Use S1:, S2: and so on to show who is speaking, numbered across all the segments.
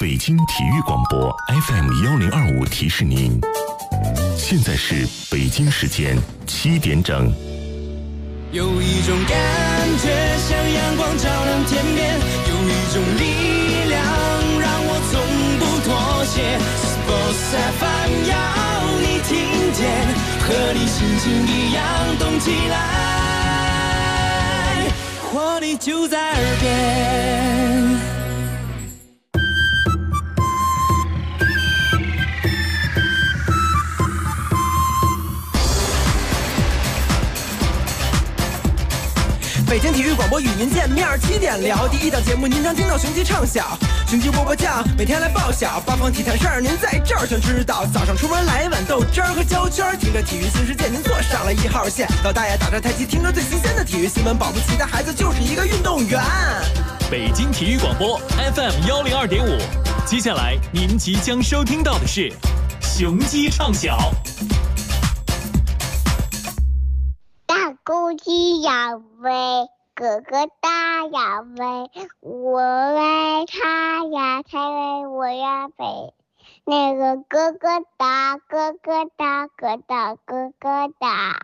S1: 北京体育广播 FM1025提示您，现在是北京时间7点整。
S2: 有一种感觉像阳光照亮天边，有一种力量让我从不妥协。Sports FM 要你听见，和你心情一样动起来，活力就在耳边。北京体育广播与您见面，7点聊第一档节目，您常听到雄鸡唱晓，雄鸡波波酱，每天来报晓，八方体坛事儿您在这儿全知道。早上出门来一碗豆汁儿和焦圈，听着体育新世界，您坐上了1号线。老大爷打着太极，听着最新鲜的体育新闻，保不齐的孩子就是一个运动员。
S3: 北京体育广播 FM102.5，接下来您即将收听到的是雄鸡唱晓。
S4: 大公鸡要飞，哥哥大要飞，我为他呀才为我呀飞。那个哥哥大，哥哥大，哥大，哥哥大。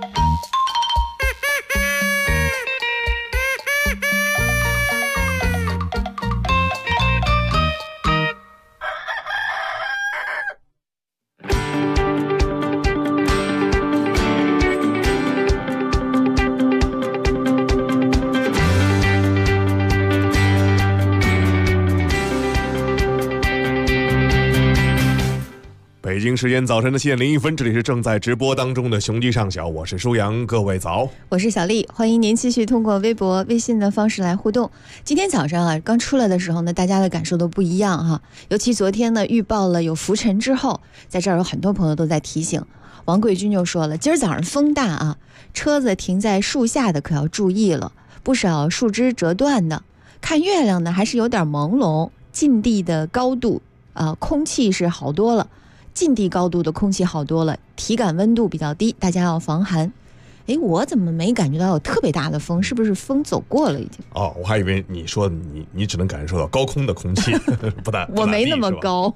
S5: 北京时间早晨的7点01分，这里是正在直播当中的雄鸡上小，我是舒阳，各位早，
S6: 我是小丽，欢迎您继续通过微博、微信的方式来互动。今天早上啊，刚出来的时候呢，大家的感受都不一样哈。尤其昨天呢，预报了有浮尘之后，在这儿有很多朋友都在提醒。王贵军就说了，今儿早上风大啊，车子停在树下的可要注意了，不少树枝折断的。看月亮呢，还是有点朦胧，近地的高度空气是好多了。近地高度的空气好多了，体感温度比较低，大家要防寒。我怎么没感觉到有特别大的风？是不是风走过了已经？
S5: 哦，我还以为你说你只能感受到高空的空气，不大
S6: 我没那么高。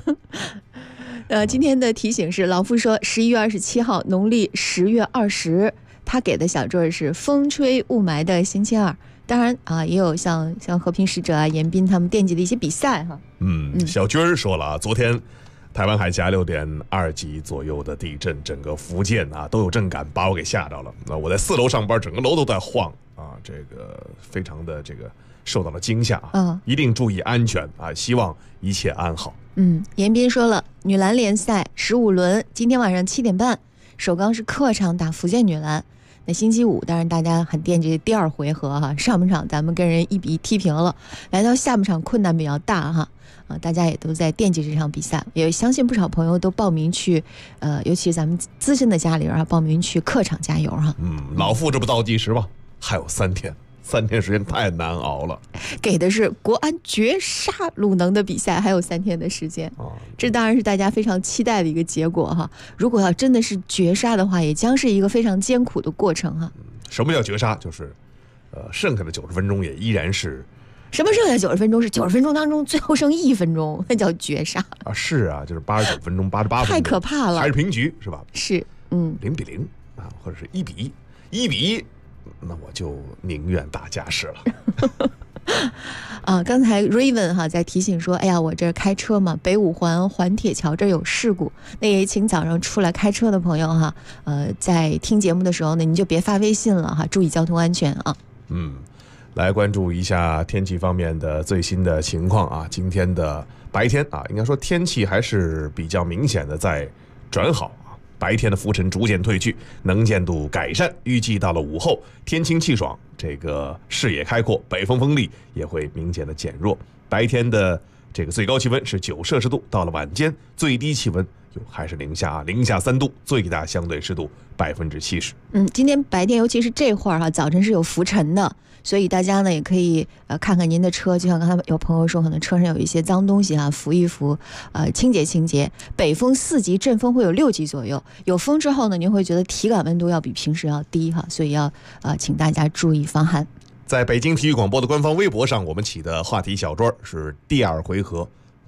S6: 今天的提醒是，老傅说11月27号，农历10月20，他给的小坠是风吹雾霾的星期二。当然啊，也有像和平使者啊、严彬他们惦记的一些比赛哈。
S5: 小军儿说了啊，昨天台湾海峡6.2级左右的地震，整个福建啊都有震感，把我给吓着了。那我在4楼上班，整个楼都在晃啊，这个非常的受到了惊吓啊，一定注意安全啊，希望一切安好。
S6: 严彬说了，女篮联赛15轮，今天晚上7点半，首钢是客场打福建女篮。那星期五，当然大家很惦记第2回合哈，上半场咱们跟人1-1踢平了，来到下半场困难比较大哈。大家也都在惦记这场比赛，也相信不少朋友都报名去，尤其咱们资深的家里人啊，报名去客场加油哈。
S5: 老傅这不倒计时吧？还有3天时间太难熬了。
S6: 给的是国安绝杀鲁能的比赛，还有3天的时间。这当然是大家非常期待的一个结果哈。如果要真的是绝杀的话，也将是一个非常艰苦的过程哈。
S5: 什么叫绝杀？就是剩下的90分钟也依然是。
S6: 什么剩下90分钟？是90分钟当中最后剩1分钟，那叫绝杀
S5: 啊！是啊，就是89分钟、88分钟，
S6: 太可怕了，
S5: 还是平局是吧？
S6: 是
S5: ，0-0啊，或者是1-1，那我就宁愿打加时了。
S6: 刚才 Raven 在提醒说，哎呀，我这开车嘛，北5环环铁桥这有事故，那也请早上出来开车的朋友在听节目的时候呢，你就别发微信了注意交通安全啊。
S5: 来关注一下天气方面的最新的情况啊！今天的白天啊，应该说天气还是比较明显的在转好啊，白天的浮尘逐渐褪去，能见度改善，预计到了午后天清气爽，这个视野开阔，北风风力也会明显的减弱。白天的这个最高气温是9摄氏度，到了晚间最低气温还是零下3度，最大相对湿度70%。
S6: 今天白天尤其是这会儿早晨是有浮尘的，所以大家呢也可以看看您的车，就像刚才有朋友说，可能车上有一些脏东西扶一扶，清洁清洁。北风4级，阵风会有6级左右。有风之后呢，您会觉得体感温度要比平时要低所以要请大家注意防寒。
S5: 在北京体育广播的官方微博上，我们起的话题小桌是第2回合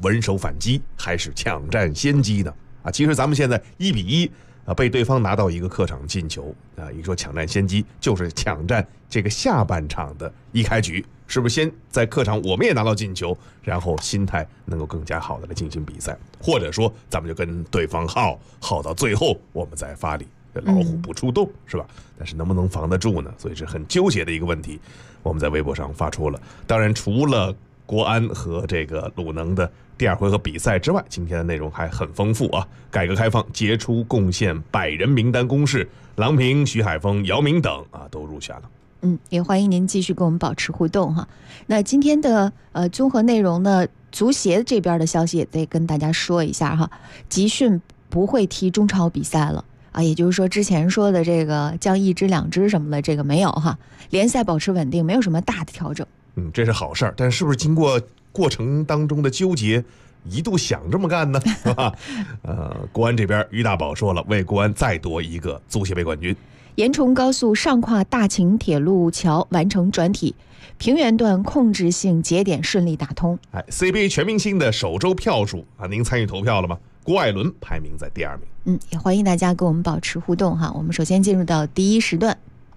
S5: 稳守反击还是抢占先机呢？啊，其实咱们现在1-1啊，被对方拿到一个客场进球啊，一说抢占先机，就是抢占这个下半场的一开局，是不是先在客场我们也拿到进球，然后心态能够更加好的来进行比赛，或者说咱们就跟对方耗到最后，我们再发力，老虎不出洞，是吧？但是能不能防得住呢？所以是很纠结的一个问题。我们在微博上发出了，当然除了国安和这个鲁能的第2回合比赛之外，今天的内容还很丰富啊！改革开放杰出贡献100人名单公示，郎平、徐海峰、姚明等啊都入选了。
S6: 也欢迎您继续跟我们保持互动哈。那今天的综合内容呢，足协这边的消息也得跟大家说一下哈。集训不会踢中超比赛了啊，也就是说之前说的这个降1支2支什么的，这个没有哈。联赛保持稳定，没有什么大的调整。
S5: 这是好事儿，但是不是经过过程当中的纠结，一度想这么干呢？是吧？国安这边于大宝说了，为国安再夺一个足协杯冠军。
S6: 延崇高速上跨大秦铁路桥完成转体，平原段控制性节点顺利打通。
S5: CBA 全明星的首周票数啊，您参与投票了吗？郭艾伦排名在第2名。
S6: 也欢迎大家跟我们保持互动哈。我们首先进入到第1时段。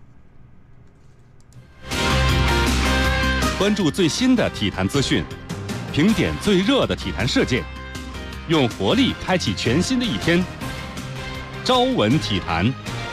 S7: 关注最新的体坛资讯，评点最热的体坛事件，用活力开启全新的一天。朝闻体坛。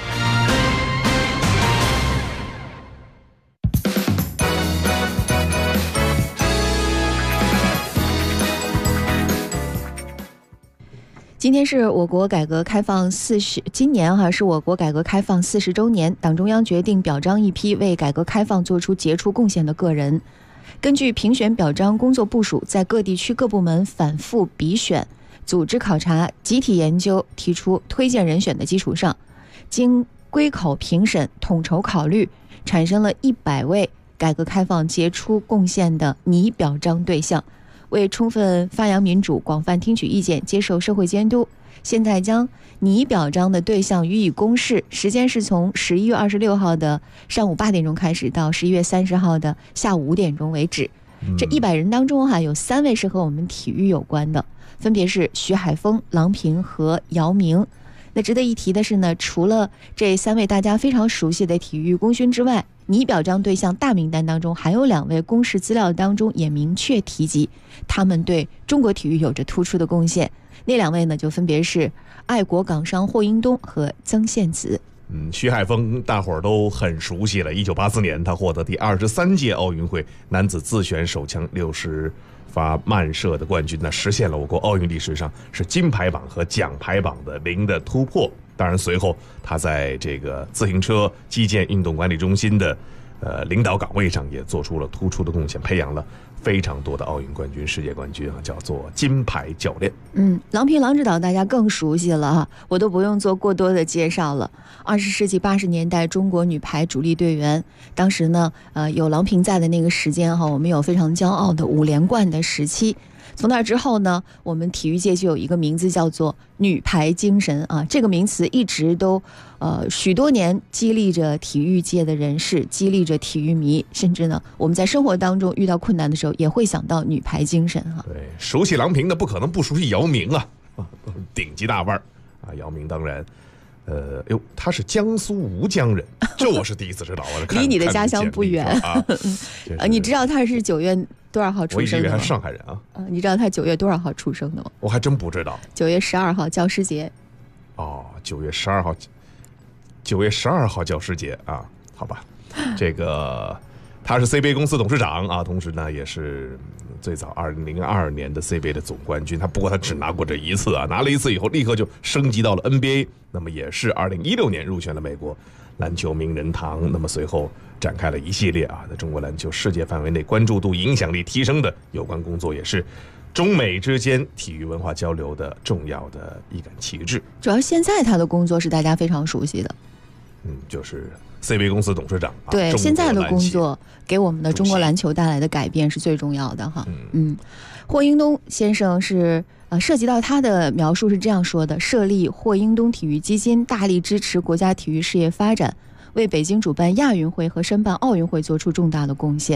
S6: 今天是我国改革开放今年是我国改革开放40周年，党中央决定表彰一批为改革开放做出杰出贡献的个人。根据评选表彰工作部署，在各地区各部门反复比选、组织考察、集体研究，提出推荐人选的基础上，经归口评审、统筹考虑，产生了100位改革开放杰出贡献的拟表彰对象。为充分发扬民主、广泛听取意见、接受社会监督，现在将拟表彰的对象予以公示，时间是从11月26号的上午8点钟开始，到11月30号的下午5点钟为止。这100人当中有3位是和我们体育有关的，分别是徐海峰、郎平和姚明。那值得一提的是呢，除了这3位大家非常熟悉的体育功勋之外，拟表彰对象大名单当中还有2位公示资料当中也明确提及他们对中国体育有着突出的贡献。那2位呢，就分别是爱国港商霍英东和曾宪梓。
S5: 徐海峰大伙儿都很熟悉了。1984年，他获得第23届奥运会男子自选手枪60发慢射的冠军，那实现了我国奥运历史上是金牌榜和奖牌榜的零的突破。当然，随后他在这个自行车击剑运动管理中心的领导岗位上也做出了突出的贡献，培养了非常多的奥运冠军、世界冠军叫做金牌教练。
S6: 郎平郎指导大家更熟悉了我都不用做过多的介绍了。20世纪80年代中国女排主力队员，当时呢有郎平在的那个时间我们有非常骄傲的5连冠的时期。从那之后呢，我们体育界就有一个名字叫做女排精神这个名词一直都许多年激励着体育界的人士，激励着体育迷，甚至呢我们在生活当中遇到困难的时候也会想到女排精神
S5: 对，熟悉郎平的不可能不熟悉姚明顶级大腕姚明当然他是江苏吴江人，这我是第一次知道
S6: 离你的家乡不远你知道他是9月多少号出生的吗？
S5: 我以为他是上海人
S6: 你知道他9月多少号出生的吗？
S5: 我还真不知道。
S6: 9月12号教师节。
S5: 9月12号教师节好吧。这个他是 CBA 公司董事长同时呢也是最早2002年的 CBA 的总冠军。不过他只拿过这一次拿了一次以后立刻就升级到了 NBA， 那么也是2016年入选了美国篮球名人堂。那么随后展开了一系列在中国篮球世界范围内关注度、影响力提升的有关工作，也是中美之间体育文化交流的重要的一杆旗帜。
S6: 主要现在他的工作是大家非常熟悉的，
S5: 就是 CBA 公司董事长。
S6: 对，现在的工作给我们的中国篮球带来的改变是最重要的霍英东先生是涉及到他的描述是这样说的：设立霍英东体育基金，大力支持国家体育事业发展，为北京主办亚运会和申办奥运会做出重大的贡献。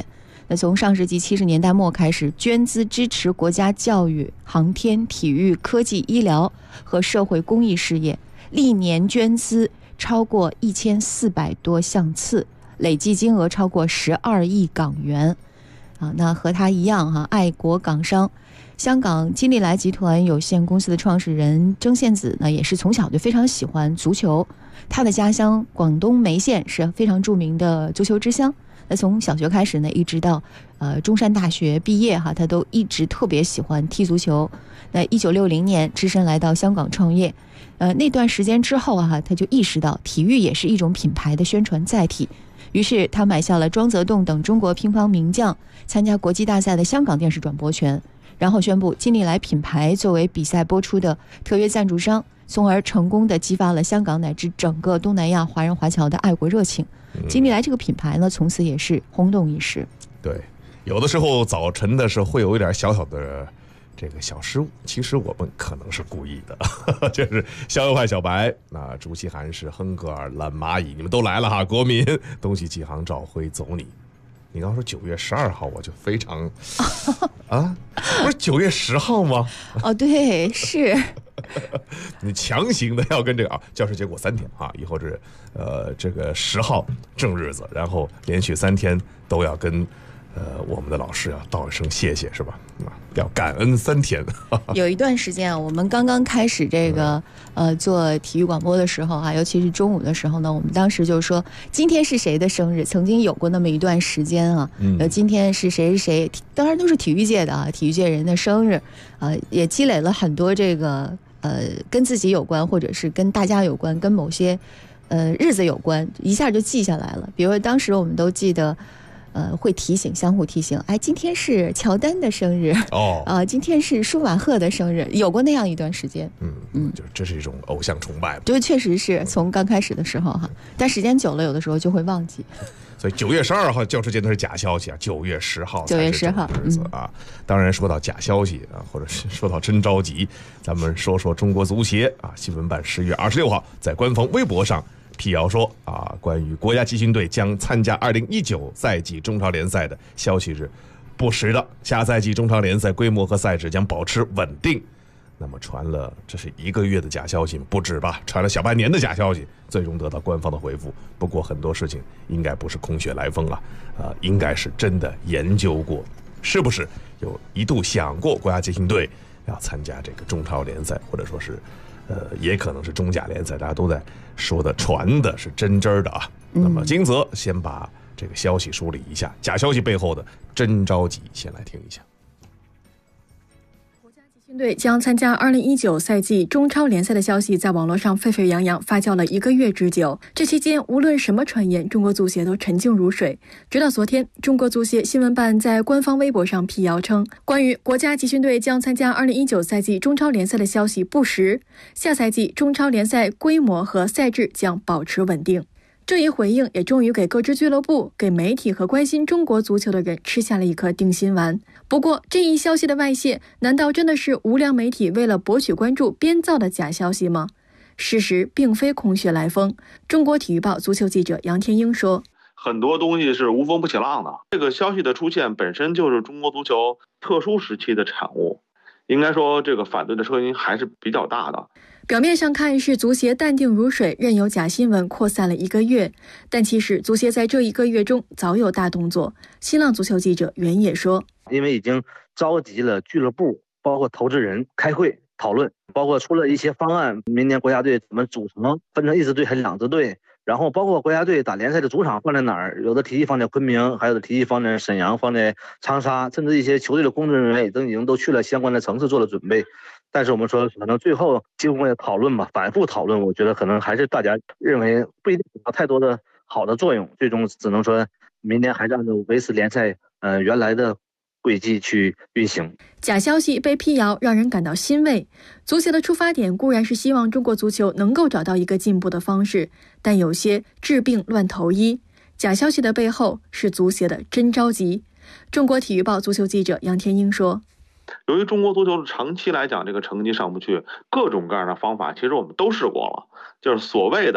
S6: 那从上世纪70年代末开始，捐资支持国家教育、航天、体育、科技、医疗和社会公益事业，历年捐资超过1400多项次，累计金额超过12亿港元。那和他一样爱国港商。香港金利来集团有限公司的创始人曾宪梓呢，也是从小就非常喜欢足球。他的家乡广东梅县是非常著名的足球之乡。那从小学开始呢，一直到中山大学毕业他都一直特别喜欢踢足球。那1960年只身来到香港创业。那段时间之后他就意识到体育也是一种品牌的宣传载体。于是他买下了庄则栋等中国乒乓名将参加国际大赛的香港电视转播权，然后宣布金利来品牌作为比赛播出的特约赞助商，从而成功的激发了香港乃至整个东南亚华人华侨的爱国热情。金利来这个品牌呢，从此也是轰动一时。
S5: 对，有的时候早晨的时候会有一点小小的这个小失误，其实我们可能是故意的，就是逍遥派小白、竹溪韩氏、亨格尔、懒蚂蚁，你们都来了国民、东西纪行、赵辉、走你刚说9月12号，我就非常不是9月10号吗？
S6: 对，是
S5: 你强行的要跟这个教师节过3天以后是这个10号正日子，然后连续3天都要跟我们的老师要道一声谢谢，是吧？要感恩3天。
S6: 有一段时间我们刚刚开始这个做体育广播的时候尤其是中午的时候呢，我们当时就说今天是谁的生日，曾经有过那么一段时间今天是谁谁，当然都是体育界的体育界人的生日也积累了很多这个跟自己有关，或者是跟大家有关，跟某些日子有关，一下就记下来了。比如说当时我们都记得会相互提醒，今天是乔丹的生日今天是舒马赫的生日，有过那样一段时间。
S5: 就这是一种偶像崇拜，
S6: 就确实是从刚开始的时候但时间久了，有的时候就会忘记。
S5: 所以9月12号教师节那是假消息9月10号才是正日子当然说到假消息或者是说到真着急，咱们说说中国足协新闻办10月26号在官方微博上辟谣说关于国家集训队将参加2019赛季中超联赛的消息是不实的，下赛季中超联赛规模和赛制将保持稳定。那么传了这是1个月的假消息不止吧，传了小半年的假消息，最终得到官方的回复。不过很多事情应该不是空穴来风应该是真的研究过，是不是有一度想过国家集训队要参加这个中超联赛，或者说是也可能是中甲联赛，大家都在说的传的是真真的那么金泽先把这个消息梳理一下，假消息背后的真着急，先来听一下。
S8: 国家集训队将参加2019赛季中超联赛的消息在网络上沸沸扬扬，发酵了1个月之久。这期间无论什么传言，中国足协都沉静如水。直到昨天，中国足协新闻办在官方微博上辟谣称，关于国家集训队将参加2019赛季中超联赛的消息不实，下赛季中超联赛规模和赛制将保持稳定。这一回应也终于给各支俱乐部、给媒体和关心中国足球的人吃下了一颗定心丸。不过，这一消息的外泄，难道真的是无良媒体为了博取关注编造的假消息吗？事实并非空穴来风。中国体育报足球记者杨天英说：“
S9: 很多东西是无风不起浪的。这个消息的出现本身就是中国足球特殊时期的产物，应该说这个反对的声音还是比较大的。”
S8: 表面上看是足协淡定如水，任由假新闻扩散了1个月，但其实足协在这1个月中早有大动作。新浪足球记者袁野说：“
S10: 因为已经召集了俱乐部，包括投资人开会讨论，包括出了一些方案，明年国家队怎么组成，分成1支队还是2支队，然后包括国家队打联赛的主场放在哪儿，有的提议放在昆明，还有的提议放在沈阳，放在长沙，甚至一些球队的工作人员已经都去了相关的城市做了准备。但是我们说可能最后经过讨论吧，反复讨论，我觉得可能还是大家认为不一定有太多的好的作用，最终只能说明年还是按照维持联赛原来的轨迹去运行。”
S8: 假消息被辟谣，让人感到欣慰。足协的出发点固然是希望中国足球能够找到一个进步的方式，但有些治病乱投医。假消息的背后是足协的真着急。中国体育报足球记者杨天英说：“
S9: 由于中国足球长期来讲这个成绩上不去，各种各样的方法其实我们都试过了，就是所谓的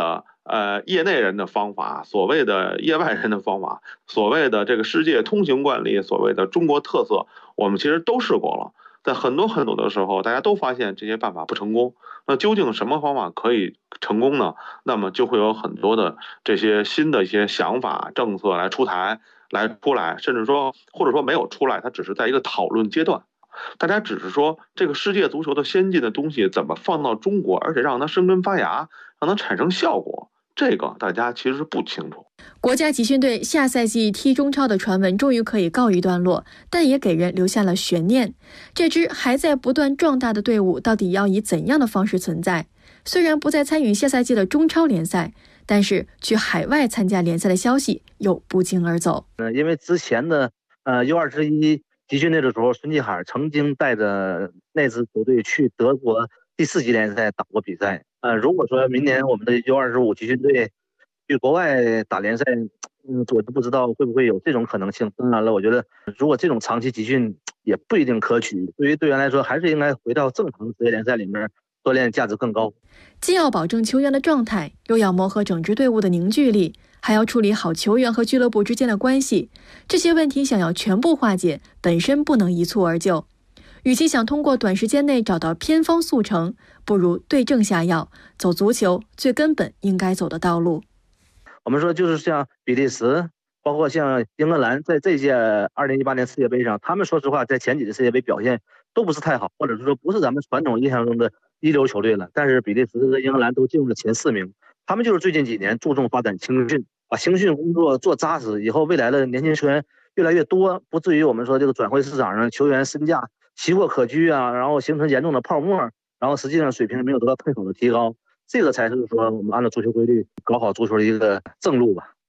S9: 业内人的方法，所谓的业外人的方法，所谓的这个世界通行惯例，所谓的中国特色，我们其实都试过了。在很多的时候，大家都发现这些办法不成功。那究竟什么方法可以成功呢？那么就会有很多的这些新的一些想法、政策来出来，甚至说或者说没有出来，它只是在一个讨论阶段。大家只是说这个世界足球的先进的东西怎么放到中国，而且让它生根发芽，让它产生效果，这个大家其实不清楚。
S8: 国家集训队下赛季踢中超的传闻终于可以告一段落，但也给人留下了悬念。这支还在不断壮大的队伍到底要以怎样的方式存在？虽然不再参与下赛季的中超联赛，但是去海外参加联赛的消息又不胫而走。
S10: 因为之前的U21集训队的时候，孙继海曾经带着那支球队去德国第4级联赛打过比赛。如果说明年我们的U25集训队去国外打联赛，我就不知道会不会有这种可能性。当然了，我觉得如果这种长期集训也不一定可取，对于队员来说，还是应该回到正常职业联赛里面锻炼，价值更高。
S8: 既要保证球员的状态，又要磨合整支队伍的凝聚力，还要处理好球员和俱乐部之间的关系。这些问题想要全部化解，本身不能一蹴而就。与其想通过短时间内找到偏方速成，不如对症下药，走足球最根本应该走的道路。
S10: 我们说就是像比利时，包括像英格兰，在这届2018年世界杯上，他们说实话在前几届世界杯表现都不是太好，或者是说不是咱们传统印象中的一流球队了。但是比利时和英格兰都进入了前4名，他们就是最近几年注重发展青训，把青训工作做扎实，以后未来的年轻球员越来越多，不至于我们说这个转会市场上球员身价奇货可居啊，然后形成严重的泡沫，然后实际上水平没有得到太好的提高。这个才是说我们按照足球规律搞好足球的一个正路吧。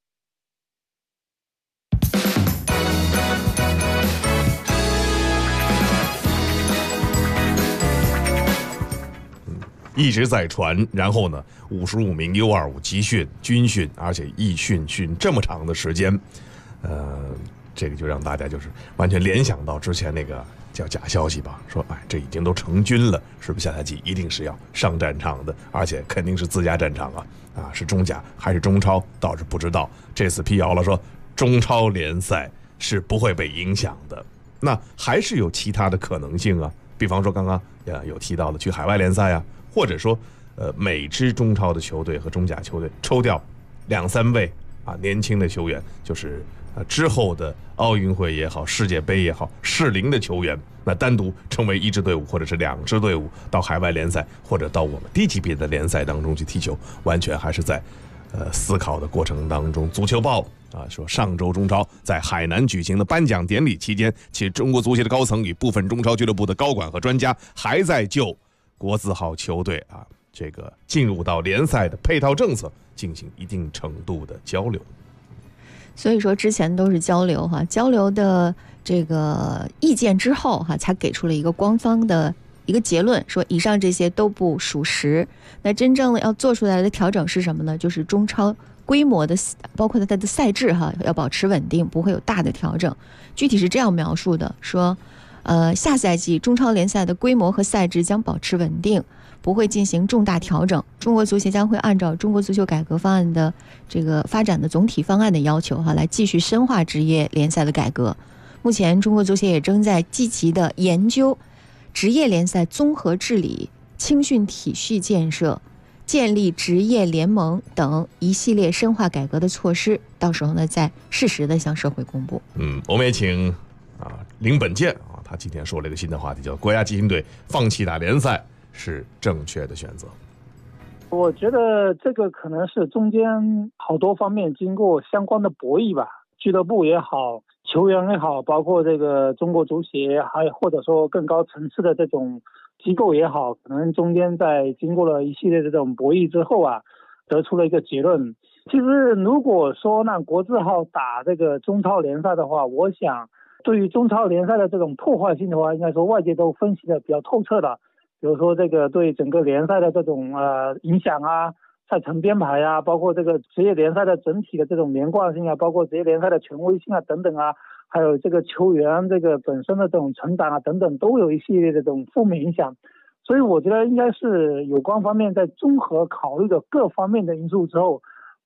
S5: 一直在传，然后呢，55名U25集训、军训，而且义训这么长的时间，这个就让大家就是完全联想到之前那个叫假消息吧，说这已经都成军了，是不是下赛季一定是要上战场的，而且肯定是自家战场啊，是中甲还是中超倒是不知道。这次辟谣了，说中超联赛是不会被影响的，那还是有其他的可能性啊，比方说刚刚有提到的去海外联赛啊，或者说每支中超的球队和中甲球队抽调2-3位年轻的球员，就是之后的奥运会也好，世界杯也好，适龄的球员，那单独成为1支队伍或者是2支队伍到海外联赛，或者到我们低级别的联赛当中去踢球，完全还是在思考的过程当中。足球报说上周中超在海南举行的颁奖典礼期间，其实中国足协的高层与部分中超俱乐部的高管和专家还在就国字号球队这个进入到联赛的配套政策进行一定程度的交流。
S6: 所以说之前都是交流交流的这个意见之后才给出了一个官方的一个结论，说以上这些都不属实。那真正要做出来的调整是什么呢？就是中超规模的，包括它的赛制要保持稳定，不会有大的调整。具体是这样描述的，说下赛季中超联赛的规模和赛制将保持稳定，不会进行重大调整。中国足协将会按照中国足球改革方案的这个发展的总体方案的要求来继续深化职业联赛的改革。目前中国足协也正在积极的研究职业联赛综合治理、青训体系建设、建立职业联盟等一系列深化改革的措施，到时候呢再适时的向社会公布。
S5: 我们也请林本健他今天说了一个新的话题，叫国家集训队放弃打联赛是正确的选择。
S11: 我觉得这个可能是中间好多方面经过相关的博弈吧，俱乐部也好，球员也好，包括这个中国足协，还或者说更高层次的这种机构也好，可能中间在经过了一系列的这种博弈之后得出了一个结论。其实如果说让国字号打这个中超联赛的话，我想对于中超联赛的这种破坏性的话，应该说外界都分析的比较透彻的。比如说这个对整个联赛的这种影响赛程编排包括这个职业联赛的整体的这种连贯性包括职业联赛的权威性等等还有这个球员这个本身的这种成长等等，都有一系列的这种负面影响。所以我觉得应该是有关方面在综合考虑的各方面的因素之后，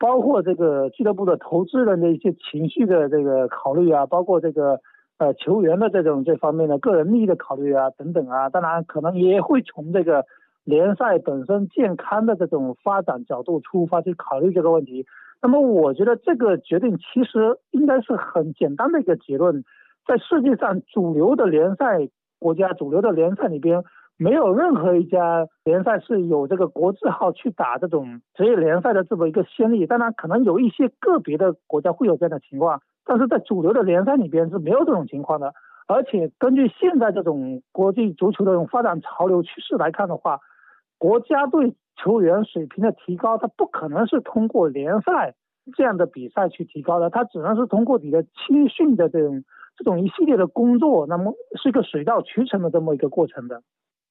S11: 包括这个俱乐部的投资人的一些情绪的这个考虑啊，包括这个球员的这方面的个人利益的考虑啊等等啊，当然可能也会从这个联赛本身健康的这种发展角度出发去考虑这个问题。那么我觉得这个决定其实应该是很简单的一个结论，在世界上主流的联赛国家、主流的联赛里边，没有任何一家联赛是有这个国字号去打这种职业联赛的这么一个先例。当然可能有一些个别的国家会有这样的情况，但是在主流的联赛里边是没有这种情况的。而且根据现在这种国际足球的这种发展潮流趋势来看的话，国家队球员水平的提高，它不可能是通过联赛这样的比赛去提高的，它只能是通过你的青训的这种一系列的工作，那么是一个水到渠成的这么一个过程的。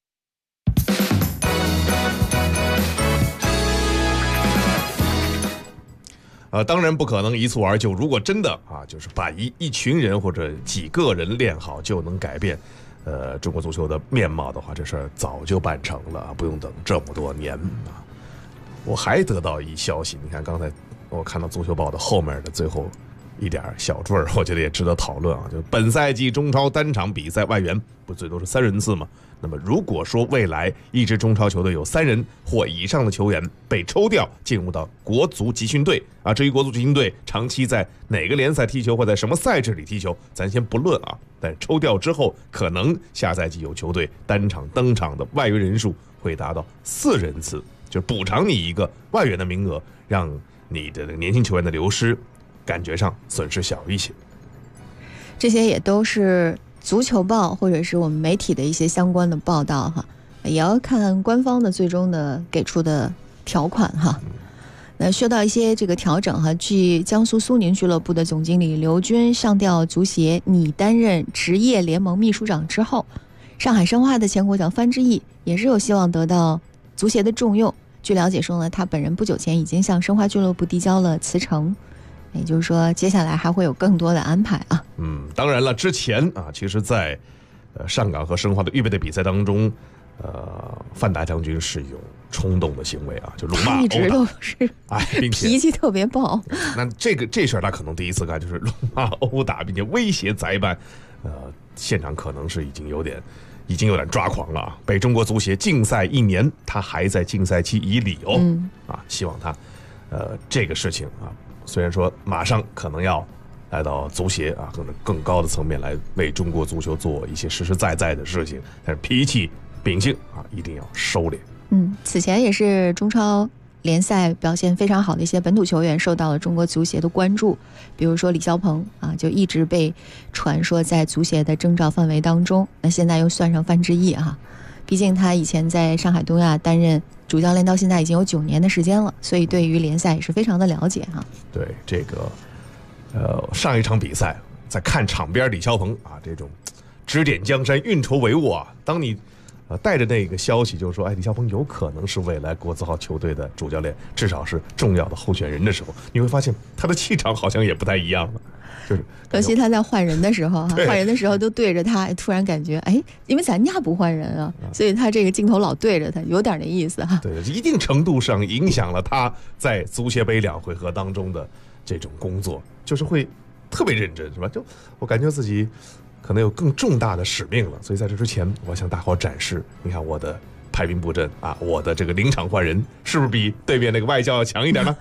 S5: 当然不可能一蹴而就。如果真的就是把一群人或者几个人练好就能改变中国足球的面貌的话，这事儿早就办成了，不用等这么多年啊。我还得到一消息，你看刚才我看到足球报的后面的最后一点小坠儿，我觉得也值得讨论啊。就本赛季中超单场比赛外援不最多是3人次吗？那么如果说未来一支中超球队有3人或以上的球员被抽调进入到国足集训队至于国足集训队长期在哪个联赛踢球或在什么赛制里踢球，咱先不论啊。但抽调之后，可能下赛季有球队单场登场的外援人数会达到4人次，就是补偿你一个外援的名额，让你的年轻球员的流失感觉上损失小一些。
S6: 这些也都是足球报或者是我们媒体的一些相关的报道哈，也要看官方的最终的给出的条款哈。那说到一些这个调整哈，据江苏苏宁俱乐部的总经理刘军上调足协拟担任职业联盟秘书长之后，上海申花的前国脚范志毅也是有希望得到足协的重用。据了解说呢，他本人不久前已经向申花俱乐部递交了辞呈，也就是说接下来还会有更多的安排啊。
S5: 当然了，之前其实在上港和申花的预备队比赛当中，范大将军是有冲动的行为就辱骂，
S6: 他一直都是
S5: 并且
S6: 脾气特别暴。
S5: 那这事儿他可能第一次干，就是辱骂殴打，并且威胁裁判，现场可能是已经有点抓狂了被中国足协禁赛1年，他还在禁赛期以理由希望他这个事情虽然说马上可能要来到足协可能更高的层面来为中国足球做一些实实在在的事情，但是脾气秉性一定要收敛。
S6: 此前也是中超联赛表现非常好的一些本土球员受到了中国足协的关注，比如说李霄鹏就一直被传说在足协的征召范围当中，那现在又算上范志毅毕竟他以前在上海东亚担任主教练到现在已经有9年的时间了，所以对于联赛也是非常的了解
S5: 对这个上一场比赛在看场边李霄鹏这种指点江山运筹帷幄当你带着那个消息就是说李霄鹏有可能是未来国字号球队的主教练，至少是重要的候选人的时候，你会发现他的气场好像也不太一样了。就是
S6: 尤其他在换人的时候换人的时候都对着他，突然感觉因为咱家不换人所以他这个镜头老对着他，有点那意思
S5: 对，一定程度上影响了他在足协杯2回合当中的这种工作，就是会特别认真，是吧？就我感觉自己可能有更重大的使命了，所以在这之前，我向大伙展示，你看我的派兵布阵我的这个临场换人，是不是比对面那个外教要强一点呢？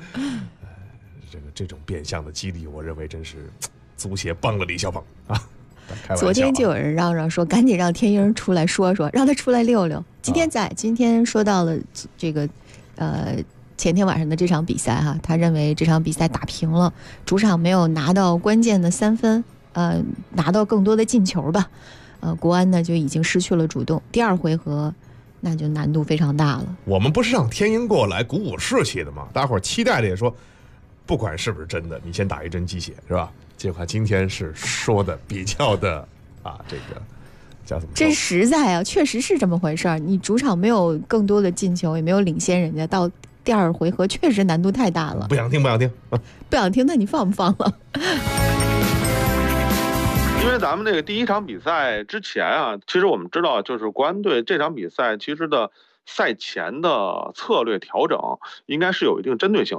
S5: 这种变相的激励，我认为真是足协帮了李霄鹏
S6: 昨天就有人嚷嚷说，赶紧让天鹰出来说说，让他出来溜溜。今天说到了这个前天晚上的这场比赛他认为这场比赛打平了，主场没有拿到关键的3分，拿到更多的进球吧，国安呢就已经失去了主动，第2回合那就难度非常大了。
S5: 我们不是让天鹰过来鼓舞士气的吗？大伙儿期待的也说，不管是不是真的，你先打一针鸡血是吧？结果今天是说的比较的这个叫怎么说？
S6: 真实在确实是这么回事儿。你主场没有更多的进球，也没有领先人家，到第2回合确实难度太大了。
S5: 不想听，
S6: 不想听，那你放不放了？
S9: 因为咱们这个第1场比赛之前其实我们知道，就是国安队这场比赛其实的赛前的策略调整应该是有一定针对性的。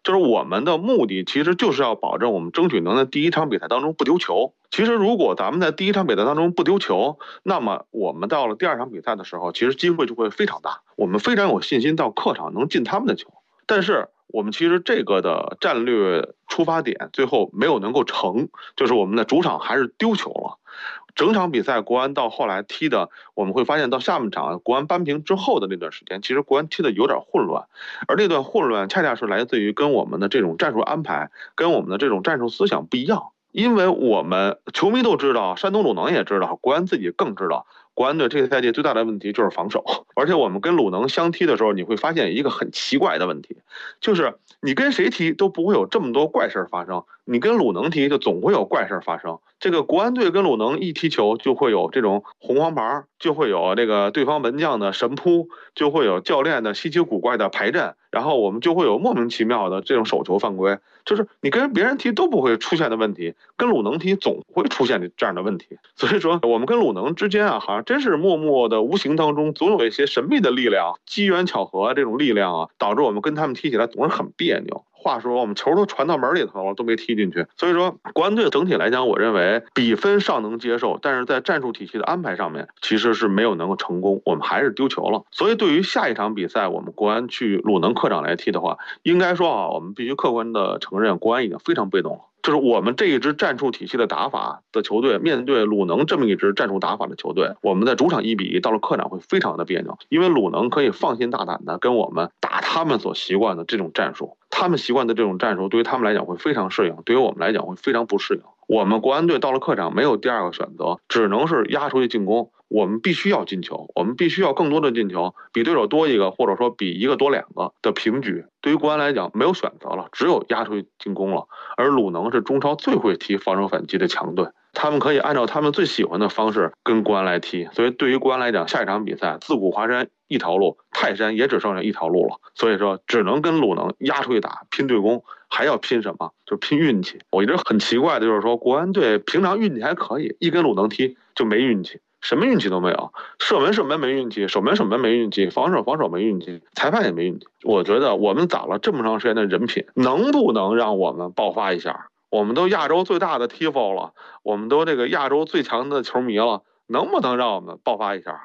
S9: 就是我们的目的其实就是要保证我们争取能在第一场比赛当中不丢球。其实如果咱们在第一场比赛当中不丢球，那么我们到了第二场比赛的时候，其实机会就会非常大，我们非常有信心到客场能进他们的球。但是我们其实这个的战略出发点最后没有能够成，就是我们的主场还是丢球了。整场比赛国安到后来踢的，我们会发现到下半场国安扳平之后的那段时间，其实国安踢的有点混乱，而那段混乱恰恰是来自于跟我们的这种战术安排跟我们的这种战术思想不一样。因为我们球迷都知道，山东鲁能也知道，国安自己更知道，国安队这个赛季最大的问题就是防守。而且我们跟鲁能相踢的时候，你会发现一个很奇怪的问题，就是你跟谁踢都不会有这么多怪事发生，你跟鲁能踢就总会有怪事发生。这个国安队跟鲁能一踢球就会有这种红黄牌，就会有这个对方门将的神扑，就会有教练的稀奇古怪的排阵，然后我们就会有莫名其妙的这种手球犯规，就是你跟别人踢都不会出现的问题，跟鲁能踢总会出现这样的问题。所以说我们跟鲁能之间啊，好像真是默默的无形当中总有一些神秘的力量，机缘巧合这种力量啊，导致我们跟他们踢起来总是很别扭。话说我们球都传到门里头了，都没踢进去。所以说国安队整体来讲，我认为比分尚能接受，但是在战术体系的安排上面其实是没有能够成功，我们还是丢球了。所以对于下一场比赛我们国安去鲁能客场来踢的话，应该说啊，我们必须客观的承认国安已经非常被动了。就是我们这一支战术体系的打法的球队面对鲁能这么一支战术打法的球队，我们在主场1-1到了客场会非常的别扭，因为鲁能可以放心大胆的跟我们打他们所习惯的这种战术，他们习惯的这种战术对于他们来讲会非常适应，对于我们来讲会非常不适应。我们国安队到了客场没有第二个选择，只能是压出去进攻，我们必须要进球，我们必须要更多的进球，比对手多一个或者说比一个多2个的平局。对于国安来讲没有选择了，只有压出去进攻了。而鲁能是中超最会踢防守反击的强队，他们可以按照他们最喜欢的方式跟国安来踢，所以对于国安来讲，下一场比赛自古华山一条路，泰山也只剩下一条路了，所以说只能跟鲁能压出去打，拼对攻。还要拼什么？就是拼运气。我一直很奇怪的就是说，国安队平常运气还可以，一跟鲁能踢就没运气，什么运气都没有，射门没运气，守门没运气，防守没运气，裁判也没运气。我觉得我们攒了这么长时间的人品，能不能让我们爆发一下？我们都亚洲最大的 TIFO 了，我们都这个亚洲最强的球迷了，能不能让我们爆发一下？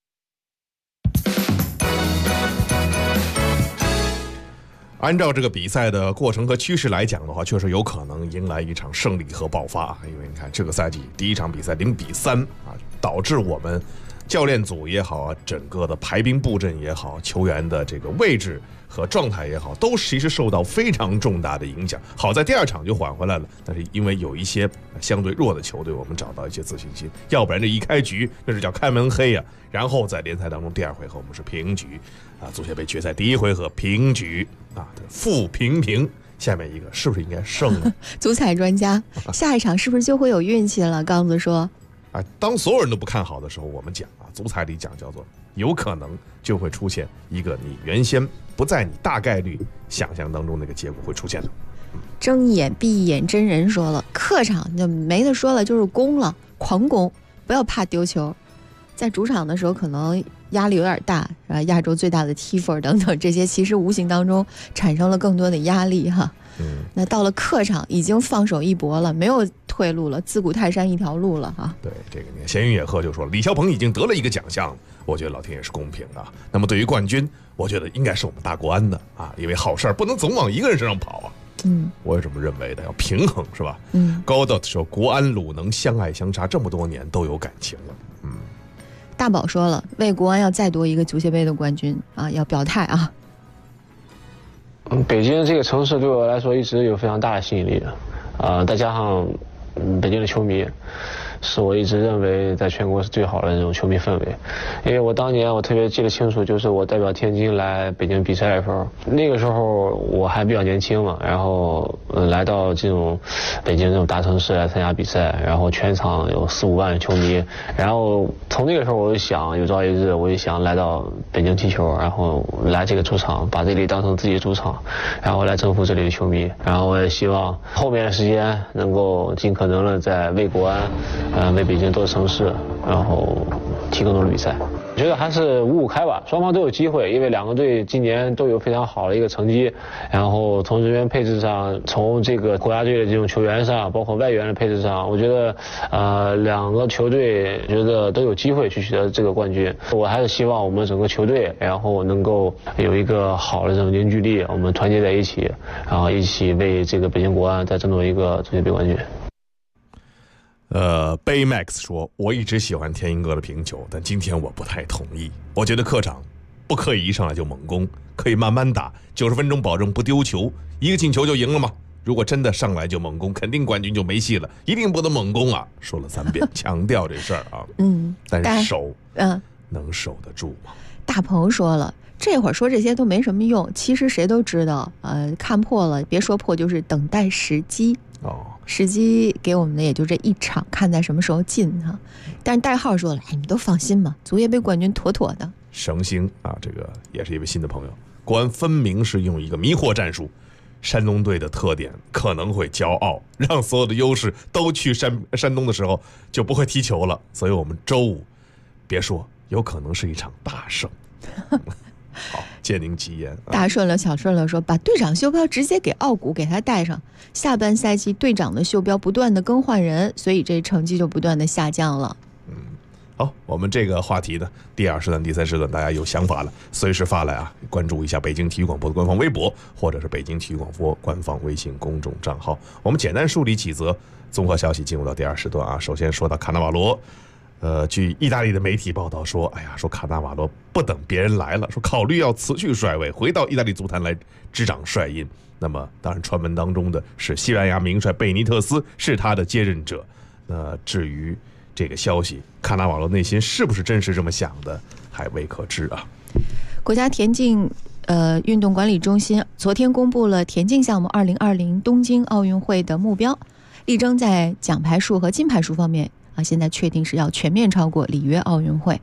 S5: 按照这个比赛的过程和趋势来讲的话，确实有可能迎来一场胜利和爆发。因为你看这个赛季第一场比赛0-3啊，导致我们教练组也好啊，整个的排兵布阵也好，球员的这个位置和状态也好，都其实受到非常重大的影响。好在第二场就缓回来了，但是因为有一些相对弱的球队，我们找到一些自信心，要不然这一开局那是叫开门黑啊。然后在联赛当中第二回合我们是平局啊，足协杯决赛第一回合平局啊，负平。下面一个是不是应该胜呢？
S6: 足彩专家，下一场是不是就会有运气了？刚子说
S5: 啊，当所有人都不看好的时候，我们讲啊，足彩里讲叫做有可能就会出现一个你原先不在你大概率想象当中那个结果会出现的。
S6: 睁眼闭眼真人说了，客场就没得说了，就是攻了，狂攻，不要怕丢球。在主场的时候可能压力有点大，亚洲最大的 TIFO 等等，这些其实无形当中产生了更多的压力哈。那到了客场已经放手一搏了，没有退路了，自古泰山一条路了哈。
S5: 对，这个闲云野鹤就说李霄鹏已经得了一个奖项了，我觉得老天爷是公平的。那么对于冠军，我觉得应该是我们大国安的啊，因为好事不能总往一个人身上跑啊。我也这么认为的，要平衡是吧？高德说国安鲁能相爱相杀这么多年都有感情了。
S6: 大宝说了，为国安要再夺一个足协杯的冠军啊，要表态啊。
S12: 北京这个城市对我来说一直有非常大的吸引力的，再加上北京的球迷是我一直认为在全国是最好的那种球迷氛围。因为我当年我特别记得清楚，就是我代表天津来北京比赛的时候，那个时候我还比较年轻嘛，然后来到这种北京这种大城市来参加比赛，然后全场有4-5万的球迷，然后从那个时候我就想，有朝一日我就想来到北京踢球，然后来这个主场，把这里当成自己的主场，然后来征服这里的球迷。然后我也希望后面的时间能够尽可能的在为国安为北京多城市，然后踢更多的比赛。我觉得还是五五开吧，双方都有机会，因为两个队今年都有非常好的一个成绩，然后从人员配置上，从这个国家队的这种球员上，包括外援的配置上，我觉得两个球队觉得都有机会去取得这个冠军。我还是希望我们整个球队，然后能够有一个好的这种凝聚力，我们团结在一起，然后一起为这个北京国安再争夺一个足协杯冠军。
S5: Baymax 说，我一直喜欢天鹰哥的评球，但今天我不太同意。我觉得客场不可以一上来就猛攻，可以慢慢打，90分钟保证不丢球，一个进球就赢了吗？如果真的上来就猛攻，肯定冠军就没戏了，一定不能猛攻啊！说了3遍，强调这事儿啊。但是能守得住吗？
S6: 大鹏说了，这会儿说这些都没什么用，其实谁都知道，看破了，别说破，就是等待时机。时机给我们的也就这一场，看在什么时候进哈。但是代号说了，你们都放心吧，足协杯冠军妥妥的。
S5: 绳星啊，这个也是一位新的朋友。国安分明是用一个迷惑战术，山东队的特点可能会骄傲，让所有的优势都去山东的时候就不会踢球了。所以我们周五别说，有可能是一场大胜。好，借您吉言。
S6: 大顺了，小顺了说，把队长袖标直接给奥古，给他带上。下半赛季队长的袖标不断的更换人，所以这成绩就不断的下降了。
S5: 好，我们这个话题呢，第2时段、第3时段，大家有想法了，随时发来啊，关注一下北京体育广播的官方微博，或者是北京体育广播官方微信公众账号。我们简单梳理几则综合消息，进入到第2时段啊。首先说到卡纳瓦罗。据意大利的媒体报道说，说卡纳瓦罗不等别人来了，说考虑要辞去帅位，回到意大利足坛来执掌帅印。那么，当然传闻当中的是西班牙名帅贝尼特斯是他的接任者。至于这个消息，卡纳瓦罗内心是不是真实这么想的，还未可知啊。
S6: 国家田径运动管理中心昨天公布了田径项目2020东京奥运会的目标，力争在奖牌数和金牌数方面。现在确定是要全面超过里约奥运会。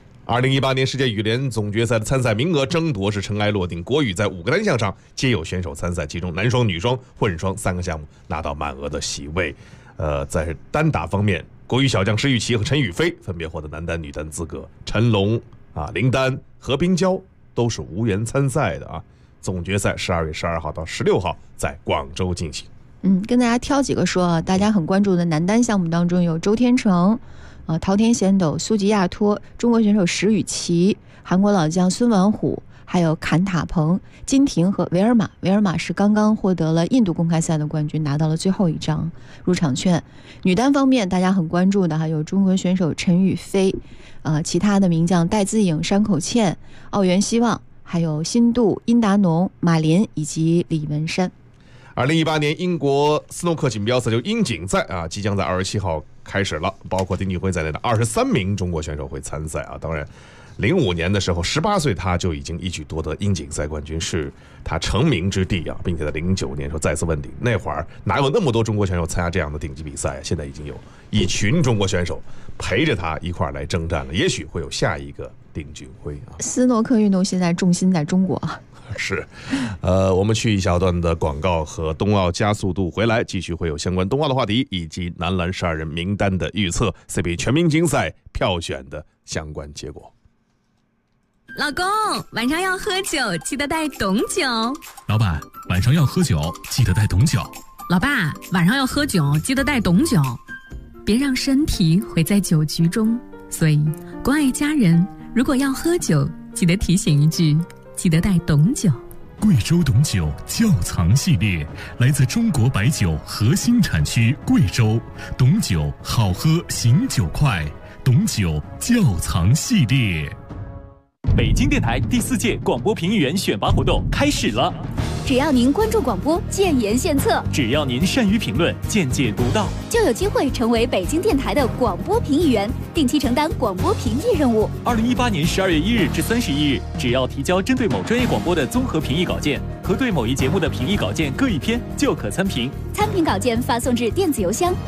S5: 2018年世界羽联总决赛的参赛名额争夺是尘埃落定，国羽在5个单项上皆有选手参赛，其中男双、女双、混双3个项目拿到满额的席位。在单打方面，国羽小将施玉琪和陈雨菲分别获得男单、女单资格，陈龙、林丹、何冰娇都是无缘参赛的啊。总决赛12月12号到16号在广州进行。
S6: 跟大家挑几个说啊，大家很关注的男单项目当中有周天成、桃田贤斗、苏吉亚托、中国选手石宇奇、韩国老将孙完虎，还有坎塔彭、金廷和维尔玛。维尔玛是刚刚获得了印度公开赛的冠军，拿到了最后一张入场券。女单方面，大家很关注的还有中国选手陈雨菲，其他的名将戴资颖、山口茜、奥原希望，还有辛杜、殷达农、马林以及李文山。
S5: 2018年英国斯诺克锦标赛就英锦赛即将在27号开始了，包括丁俊晖在内的23名中国选手会参赛当然05年的时候18岁他就已经一举夺得英锦赛冠军，是他成名之地并且在09年时候再次问鼎。那会儿哪有那么多中国选手参加这样的顶级比赛现在已经有一群中国选手陪着他一块来征战了，也许会有下一个丁俊晖
S6: 斯诺克运动现在重心在中国
S5: 是，我们去一小段的广告和冬奥加速度回来，继续会有相关冬奥的话题，以及男篮12人名单的预测 ，CBA 全明星赛票选的相关结果。
S13: 老公，晚上要喝酒，记得带懂酒。
S1: 老板，晚上要喝酒，记得带懂酒。
S13: 老爸，晚上要喝酒，记得带懂酒。别让身体毁在酒局中。所以，关爱家人，如果要喝酒，记得提醒一句。记得带懂酒。
S1: 贵州懂酒窖藏系列来自中国白酒核心产区贵州，懂酒好喝，醒酒快，懂酒窖藏系列。
S3: 北京电台第4届广播评议员选拔活动开始了。
S14: 只要您关注广播，建言献策；
S3: 只要您善于评论，见解独到，
S14: 就有机会成为北京电台的广播评议员，定期承担广播评议任务。
S3: 2018年12月1日至31日，只要提交针对某专业广播的综合评议稿件和对某一节目的评议稿件各1篇，就可参评。
S14: 参评稿件发送至电子邮箱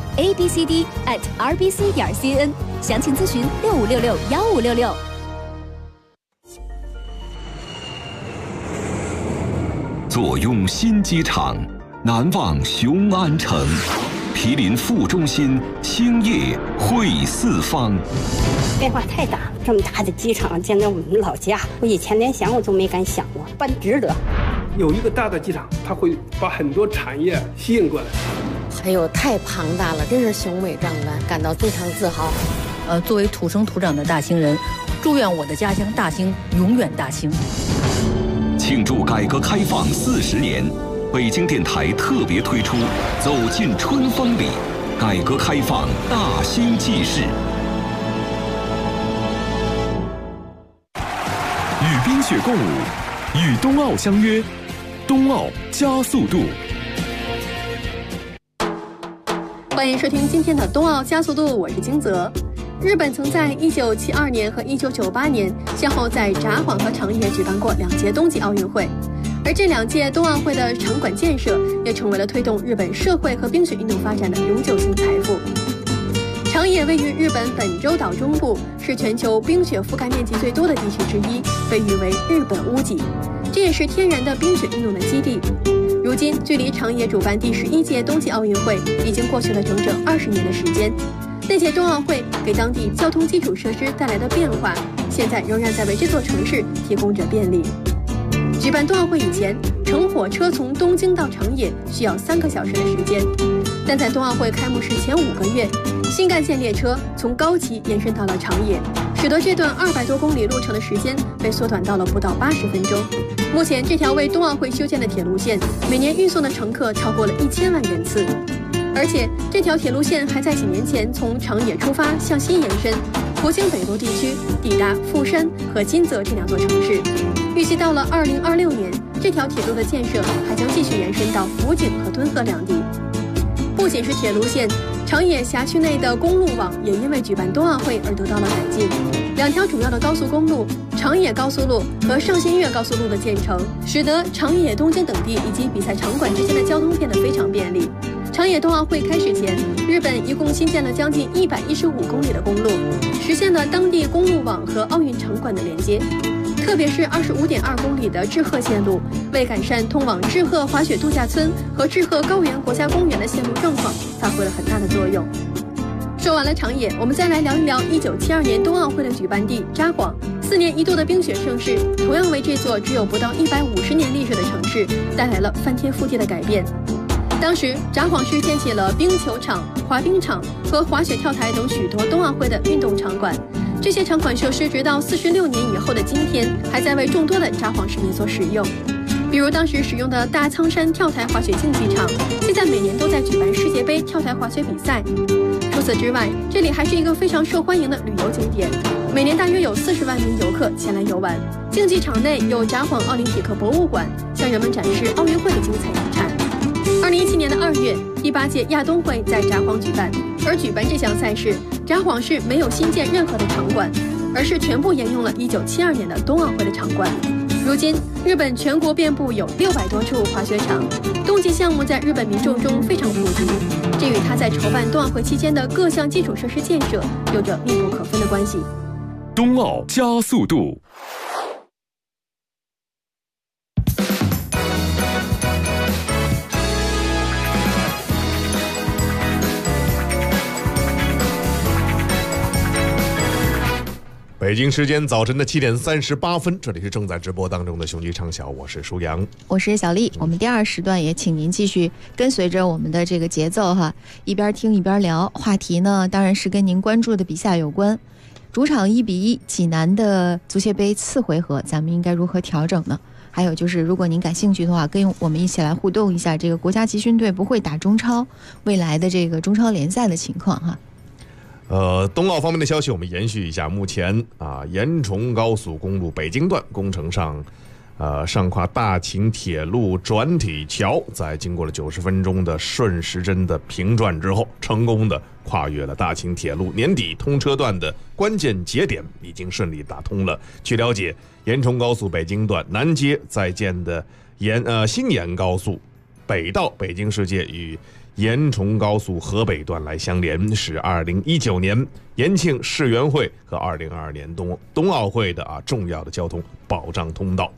S14: abcd@rbc.cn， 详情咨询65661566。
S15: 坐拥新机场，难忘雄安城。 毗邻副中心，星夜会四方。
S16: 变化太大了，这么大的机场建在我们老家，我以前连想我都没敢想过，办值得。
S17: 有一个大的机场，它会把很多产业吸引过来。
S18: 还有太庞大了，真是雄伟壮观，感到非常自豪。
S19: 作为土生土长的大兴人，祝愿我的家乡大兴永远大兴。
S15: 庆祝改革开放40年，北京电台特别推出《走进春风里》，改革开放大兴纪事。
S1: 与冰雪共舞，与冬奥相约，冬奥加速度。
S8: 欢迎收听今天的冬奥加速度，我是金泽。日本曾在1972年和1998年先后在札幌和长野举办过2届冬季奥运会，而这2届冬奥会的场馆建设也成为了推动日本社会和冰雪运动发展的永久性财富。长野位于日本本州岛中部，是全球冰雪覆盖面积最多的地区之一，被誉为日本屋脊，这也是天然的冰雪运动的基地。如今距离长野主办第11届冬季奥运会已经过去了整整20年的时间，那届冬奥会给当地交通基础设施带来的变化，现在仍然在为这座城市提供着便利。举办冬奥会以前，乘火车从东京到长野需要3个小时的时间，但在冬奥会开幕式前5个月，新干线列车从高崎延伸到了长野，使得这段200多公里路程的时间被缩短到了不到80分钟。目前这条为冬奥会修建的铁路线，每年运送的乘客超过了1000万人次。而且这条铁路线还在几年前从长野出发向西延伸，途经北陆地区，抵达富山和金泽这2座城市。预计到了2026年，这条铁路的建设还将继续延伸到福井和敦贺两地。不仅是铁路线，长野辖区内的公路网也因为举办冬奥会而得到了改进。2条主要的高速公路长野高速路和上信越高速路的建成，使得长野、东京等地以及比赛场馆之间的交通变得非常便利。长野冬奥会开始前，日本一共新建了将近115公里的公路，实现了当地公路网和奥运场馆的连接。特别是25.2公里的志贺线路，为改善通往志贺滑雪度假村和志贺高原国家公园的线路状况发挥了很大的作用。说完了长野，我们再来聊一聊1972年冬奥会的举办地札幌。4年一度的冰雪盛世，同样为这座只有不到150年历史的城市带来了翻天覆地的改变。当时札幌市建起了冰球场、滑冰场和滑雪跳台等许多冬奥会的运动场馆，这些场馆设施直到46年以后的今天，还在为众多的札幌市民所使用。比如当时使用的大苍山跳台滑雪竞技场，现在每年都在举办世界杯跳台滑雪比赛。除此之外，这里还是一个非常受欢迎的旅游景点，每年大约有40万名游客前来游玩。竞技场内有札幌奥林匹克博物馆，向人们展示奥运会的精彩遗产。2017年的2月，第8届亚冬会在札幌举办，而举办这项赛事，札幌市没有新建任何的场馆，而是全部沿用了1972年的冬奥会的场馆。如今，日本全国遍布有600多处滑雪场，冬季项目在日本民众中非常普及，这与它在筹办冬奥会期间的各项基础设施建设有着密不可分的关系。
S1: 冬奥加速度。
S5: 北京时间早晨的7点38分，这里是正在直播当中的雄鸡畅晓，我是舒阳，
S6: 我是小丽。我们第2时段也请您继续跟随着我们的这个节奏哈，一边听一边聊。话题呢，当然是跟您关注的比赛有关。主场1比1济南的足协杯次回合，咱们应该如何调整呢？还有就是，如果您感兴趣的话，跟我们一起来互动一下这个国家集训队不会打中超未来的这个中超联赛的情况哈。
S5: 冬奥方面的消息我们延续一下。目前延崇高速公路北京段工程上上跨大秦铁路转体桥，在经过了90分钟的顺时针的平转之后，成功的跨越了大秦铁路年底通车段的关键节点，已经顺利打通了。据了解，延崇高速北京段南接在建的新延高速北到北京世界与延崇高速河北段来相连，是2019年延庆世园会和2022年冬奥会的重要的交通保障通道。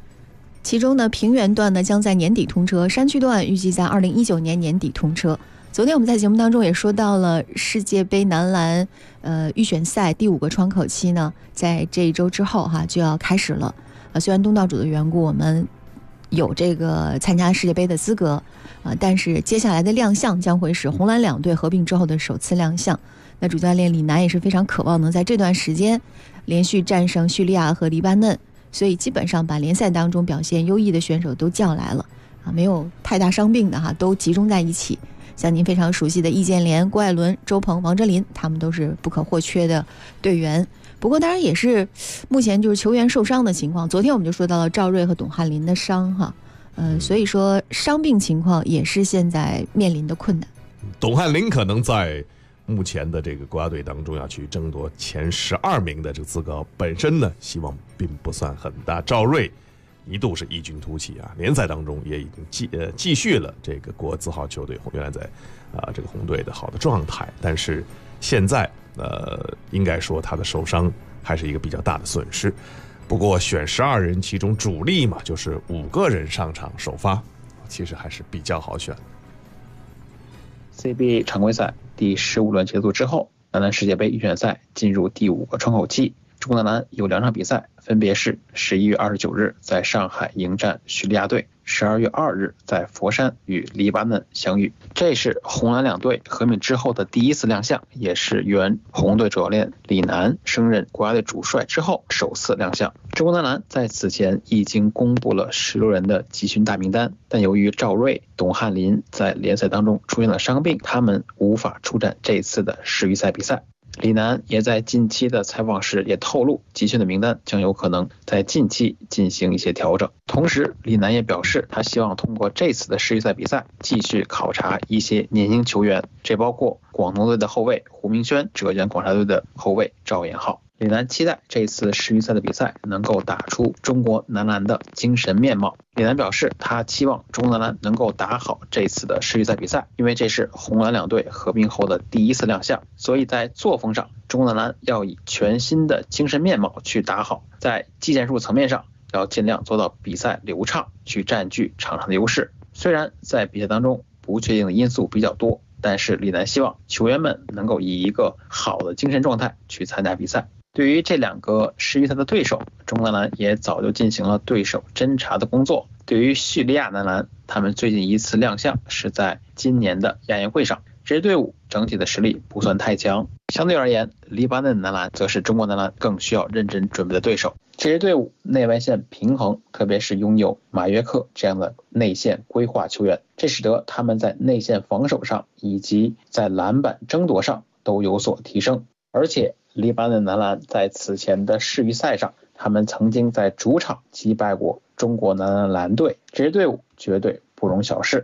S6: 其中呢，平原段呢将在年底通车，山区段预计在2019年年底通车。 昨天我们在节目当中也说到了世界杯男篮预选赛第5个窗口期呢，在这一周之后就要开始了。虽然东道主的缘故，我们有这个参加世界杯的资格但是接下来的亮相将会是红蓝两队合并之后的首次亮相。那主教练李楠也是非常渴望能在这段时间连续战胜叙利亚和黎巴嫩，所以基本上把联赛当中表现优异的选手都叫来了没有太大伤病的都集中在一起。像您非常熟悉的易建联、郭艾伦、周鹏、王哲林，他们都是不可或缺的队员。不过当然也是目前就是球员受伤的情况，昨天我们就说到了赵睿和董翰林的伤所以说伤病情况也是现在面临的困难。
S5: 董翰林可能在目前的这个国家队当中要去争夺前12名的这个资格，本身呢希望并不算很大。赵睿一度是异军突起联赛当中也已经继续了这个国字号球队原来在这个红队的好的状态，但是现在应该说他的受伤还是一个比较大的损失。不过选12人，其中主力嘛，就是5个人上场首发，其实还是比较好选。
S20: CBA 常规赛第15轮结束之后，男篮世界杯预选赛进入第5个窗口期。中国男篮有2场比赛，分别是11月29日在上海迎战叙利亚队，12月2日在佛山与黎巴嫩相遇。这是红蓝两队合并之后的第一次亮相，也是原红队主教练李楠升任国家队主帅之后首次亮相。中国男篮在此前已经公布了16人的集训大名单，但由于赵睿、董翰林在联赛当中出现了伤病，他们无法出战这次的世预赛比赛。李楠也在近期的采访时也透露，集训的名单将有可能在近期进行一些调整。同时，李楠也表示，他希望通过这次的世预赛比赛继续考察一些年轻球员，这包括广东队的后卫胡明轩、浙江广厦队的后卫赵延浩。李楠期待这次世预赛的比赛能够打出中国男篮的精神面貌。李楠表示，他期望中国男篮能够打好这次的世预赛比赛，因为这是红蓝两队合并后的第一次亮相，所以在作风上，中国男篮要以全新的精神面貌去打好，在技战术层面上要尽量做到比赛流畅，去占据场上的优势。虽然在比赛当中不确定的因素比较多，但是李楠希望球员们能够以一个好的精神状态去参加比赛。对于这2个世预赛的对手，中国男篮也早就进行了对手侦查的工作。对于叙利亚男篮，他们最近一次亮相是在今年的亚运会上，这支队伍整体的实力不算太强。相对而言，黎巴嫩男篮则是中国男篮更需要认真准备的对手。这支队伍内外线平衡，特别是拥有马约克这样的内线规划球员，这使得他们在内线防守上以及在篮板争夺上都有所提升。而且黎巴嫩男篮在此前的世预赛上，他们曾经在主场击败过中国男篮蓝队，这支队伍绝对不容小视。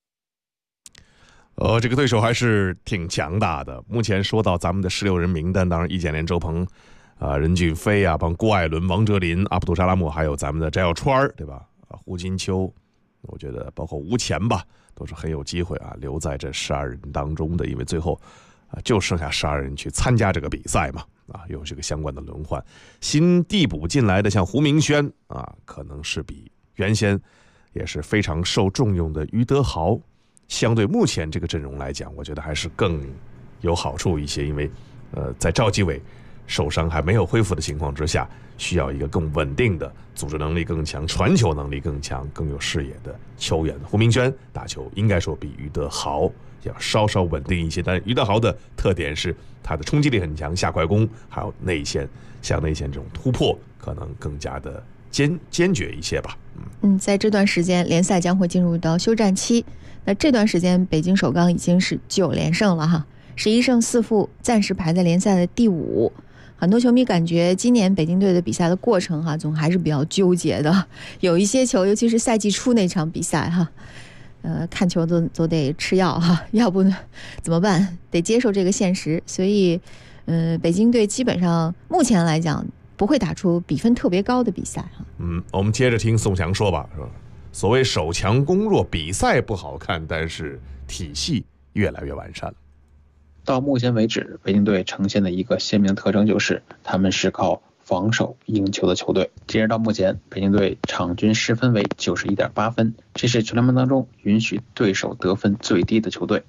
S5: 这个对手还是挺强大的。目前说到咱们的16人名单，当然易建联、周鹏、任骏飞包括郭艾伦、王哲林、阿卜杜沙拉木，还有咱们的翟耀川，对吧？胡金秋，我觉得包括吴前吧，都是很有机会留在这12人当中的，因为最后就剩下12人去参加这个比赛嘛，有这个相关的轮换。新递补进来的像胡明轩可能是比原先也是非常受重用的于德豪，相对目前这个阵容来讲，我觉得还是更有好处一些，因为在赵继伟受伤还没有恢复的情况之下，需要一个更稳定的、组织能力更强、传球能力更强、更有视野的球员。胡明轩打球应该说比于德豪要稍稍稳定一些，但于德豪的特点是他的冲击力很强，下快攻还有内线，像内线这种突破可能更加的坚决一些吧。
S6: 在这段时间联赛将会进入到休战期，那这段时间北京首钢已经是9连胜了11胜4负，暂时排在联赛的第5。很多球迷感觉今年北京队的比赛的过程总还是比较纠结的，有一些球，尤其是赛季初那场比赛看球都得吃药要不呢怎么办？得接受这个现实。所以北京队基本上目前来讲不会打出比分特别高的比赛
S5: 我们接着听宋强说吧，是吧？所谓守强攻弱，比赛不好看，但是体系越来越完善了。
S20: 到目前为止，北京队呈现的一个鲜明的特征就是他们是靠防守赢球的球队。截止到目前，北京队场均失分为91.8分，这是全联盟当中允许对手得分最低的球队。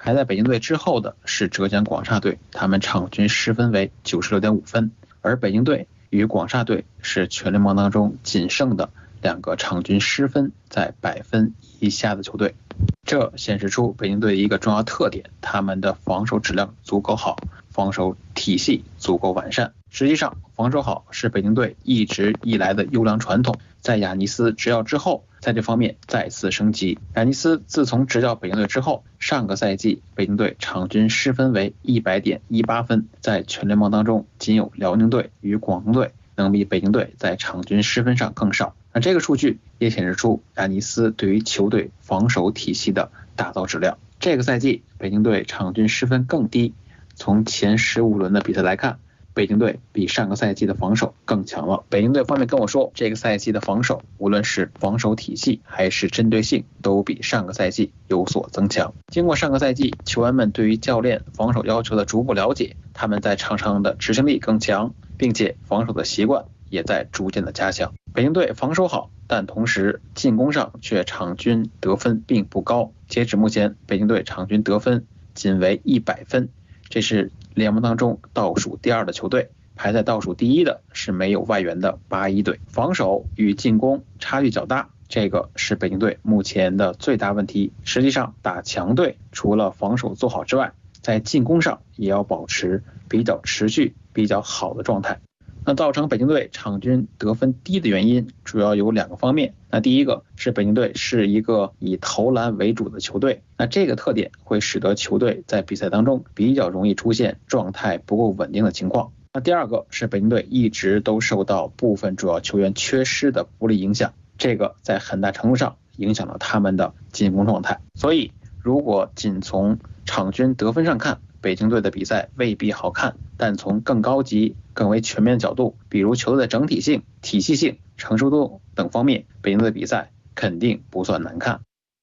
S20: 排在北京队之后的是浙江广厦队，他们场均失分为96.5分，而北京队与广厦队是全联盟当中仅剩的2个场均失分在100分以下的球队。这显示出北京队的一个重要特点，他们的防守质量足够好，防守体系足够完善。实际上，防守好是北京队一直以来的优良传统，在亚尼斯执教之后，在这方面再次升级。亚尼斯自从执教北京队之后，上个赛季北京队场均失分为100.18分，在全联盟当中仅有辽宁队与广东队能比北京队在场均失分上更少。那这个数据也显示出亚尼斯对于球队防守体系的打造质量。这个赛季北京队场均失分更低，从前15轮的比赛来看，北京队比上个赛季的防守更强了。北京队方面跟我说，这个赛季的防守无论是防守体系还是针对性都比上个赛季有所增强。经过上个赛季球员们对于教练防守要求的逐步了解，他们在场上的执行力更强，并且防守的习惯也在逐渐的加强。北京队防守好，但同时进攻上却场均得分并不高。截止目前，北京队场均得分仅为100分，这是联盟当中倒数第2的球队，排在倒数第1的是没有外援的81队。防守与进攻差距较大，这个是北京队目前的最大问题。实际上，打强队除了防守做好之外，在进攻上也要保持比较持续、比较好的状态。那造成北京队场均得分低的原因主要有2个方面。那第一个是北京队是一个以投篮为主的球队，那这个特点会使得球队在比赛当中比较容易出现状态不够稳定的情况。那第2个是北京队一直都受到部分主要球员缺失的不利影响，这个在很大程度上影响了他们的进攻状态。所以如果仅从场均得分上看，北京队的比赛未必好看，但从更高级、更为全面的角度，比如球队的整体性、体系性、成熟度等方面，北京队的比赛肯定不算难看。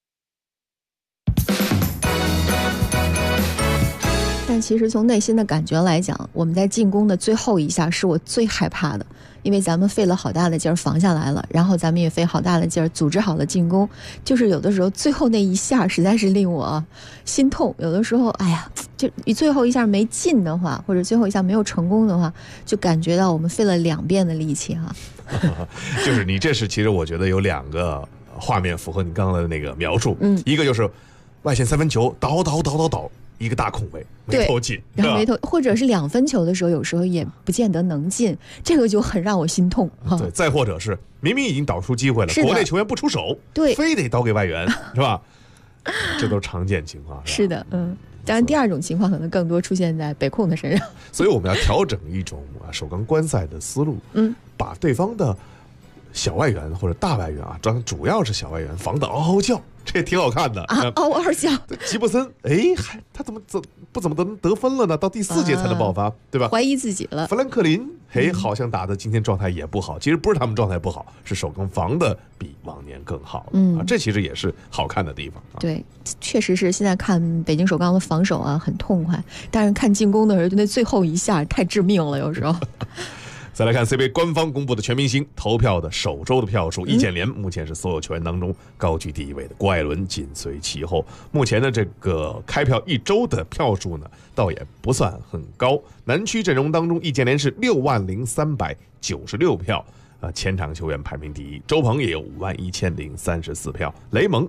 S6: 但其实从内心的感觉来讲，我们在进攻的最后一下是我最害怕的，因为咱们费了好大的劲儿防下来了，然后咱们也费好大的劲儿组织好了进攻，就是有的时候最后那一下实在是令我心痛。有的时候哎呀，就你最后一下没进的话，或者最后一下没有成功的话，就感觉到我们费了2遍的力气哈。
S5: 就是你这是其实我觉得有2个画面符合你刚刚的那个描述，一个就是外线3分球倒一个大空位没投进，
S6: 然后没投，或者是2分球的时候，有时候也不见得能进，这个就很让我心痛。
S5: 对，再或者是明明已经导出机会了，国内球员不出手，
S6: 对，
S5: 非得倒给外援，是吧？这都是常见情况。
S6: 是的，当然第2种情况可能更多出现在北控的身上。
S5: 所以我们要调整一种首钢观赛的思路，把对方的小外援或者大外援主要是小外援防得嗷嗷叫，这也挺好看的
S6: 啊！嗷嗷叫，
S5: 吉布森，他怎么不怎么得分了呢？到第4节才能爆发，对吧？
S6: 怀疑自己了。
S5: 弗兰克林，好像打的今天状态也不好，其实不是他们状态不好，是首钢防的比往年更好了。这其实也是好看的地方。
S6: 对，确实是现在看北京首钢的防守很痛快，但是看进攻的时候，就那最后一下太致命了，有时候。
S5: 再来看 CBA 官方公布的全明星投票的首周的票数，易建联目前是所有球员当中高居第1位的，郭艾伦紧随其后。目前的这个开票1周的票数呢，倒也不算很高。南区阵容当中，易建联是60396票，前场球员排名第1。周鹏也有51034票，雷蒙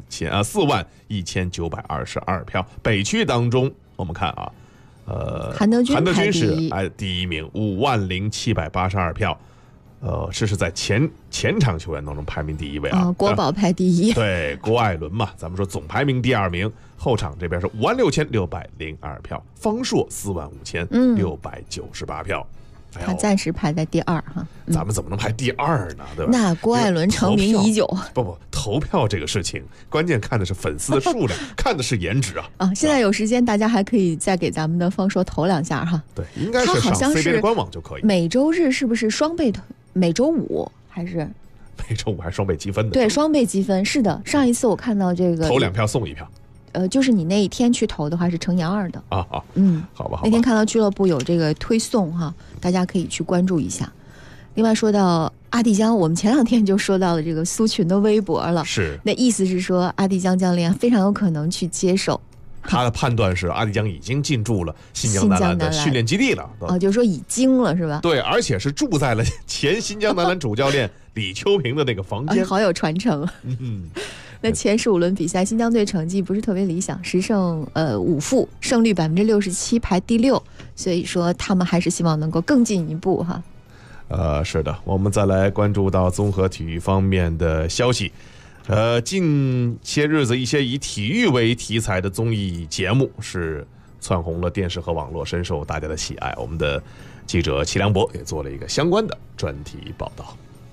S5: 41922票。北区当中，我们看
S6: 韩德君
S5: 是第1名，50782票，这是在前场球员当中排名第1位
S6: 国宝排第1，
S5: 对，郭艾伦嘛，咱们说总排名第2名，后场这边是56602票，方硕45698票。
S6: 他暂时排在第2哈，
S5: 咱们怎么能排第2呢？对吧？
S6: 那郭艾伦成名已久。
S5: 不，投票这个事情，关键看的是粉丝的数量，看的是颜值啊！
S6: 现在有时间，大家还可以再给咱们的方硕投2下哈。
S5: 对，应该是上 CBA 的官网就可以。
S6: 每周日是不是双倍投？每周5还是？
S5: 每周5还双倍积分的？
S6: 对，双倍积分是的。上一次我看到这个
S5: 投2票送1票。
S6: 就是你那一天去投的话是乘以2的
S5: 好吧。
S6: 那天看到俱乐部有这个推送哈，大家可以去关注一下。另外说到阿蒂江，我们前2天就说到了这个苏群的微博了，
S5: 是
S6: 那意思是说阿蒂江教练非常有可能去接手
S5: 他的判断是阿迪江已经进驻了新疆男篮的训练基地了。
S6: 就是说已经了是吧？
S5: 对，而且是住在了前新疆男篮主教练李秋平的那个房间，
S6: 好有传承。那前15轮比赛，新疆队成绩不是特别理想，10胜5负，胜率67%，排第6，所以说他们还是希望能够更进一步哈。
S5: 是的，我们再来关注到综合体育方面的消息。近些日子，一些以体育为题材的综艺节目是窜红了电视和网络，深受大家的喜爱。我们的记者齐良博也做了一个相关的专题报道。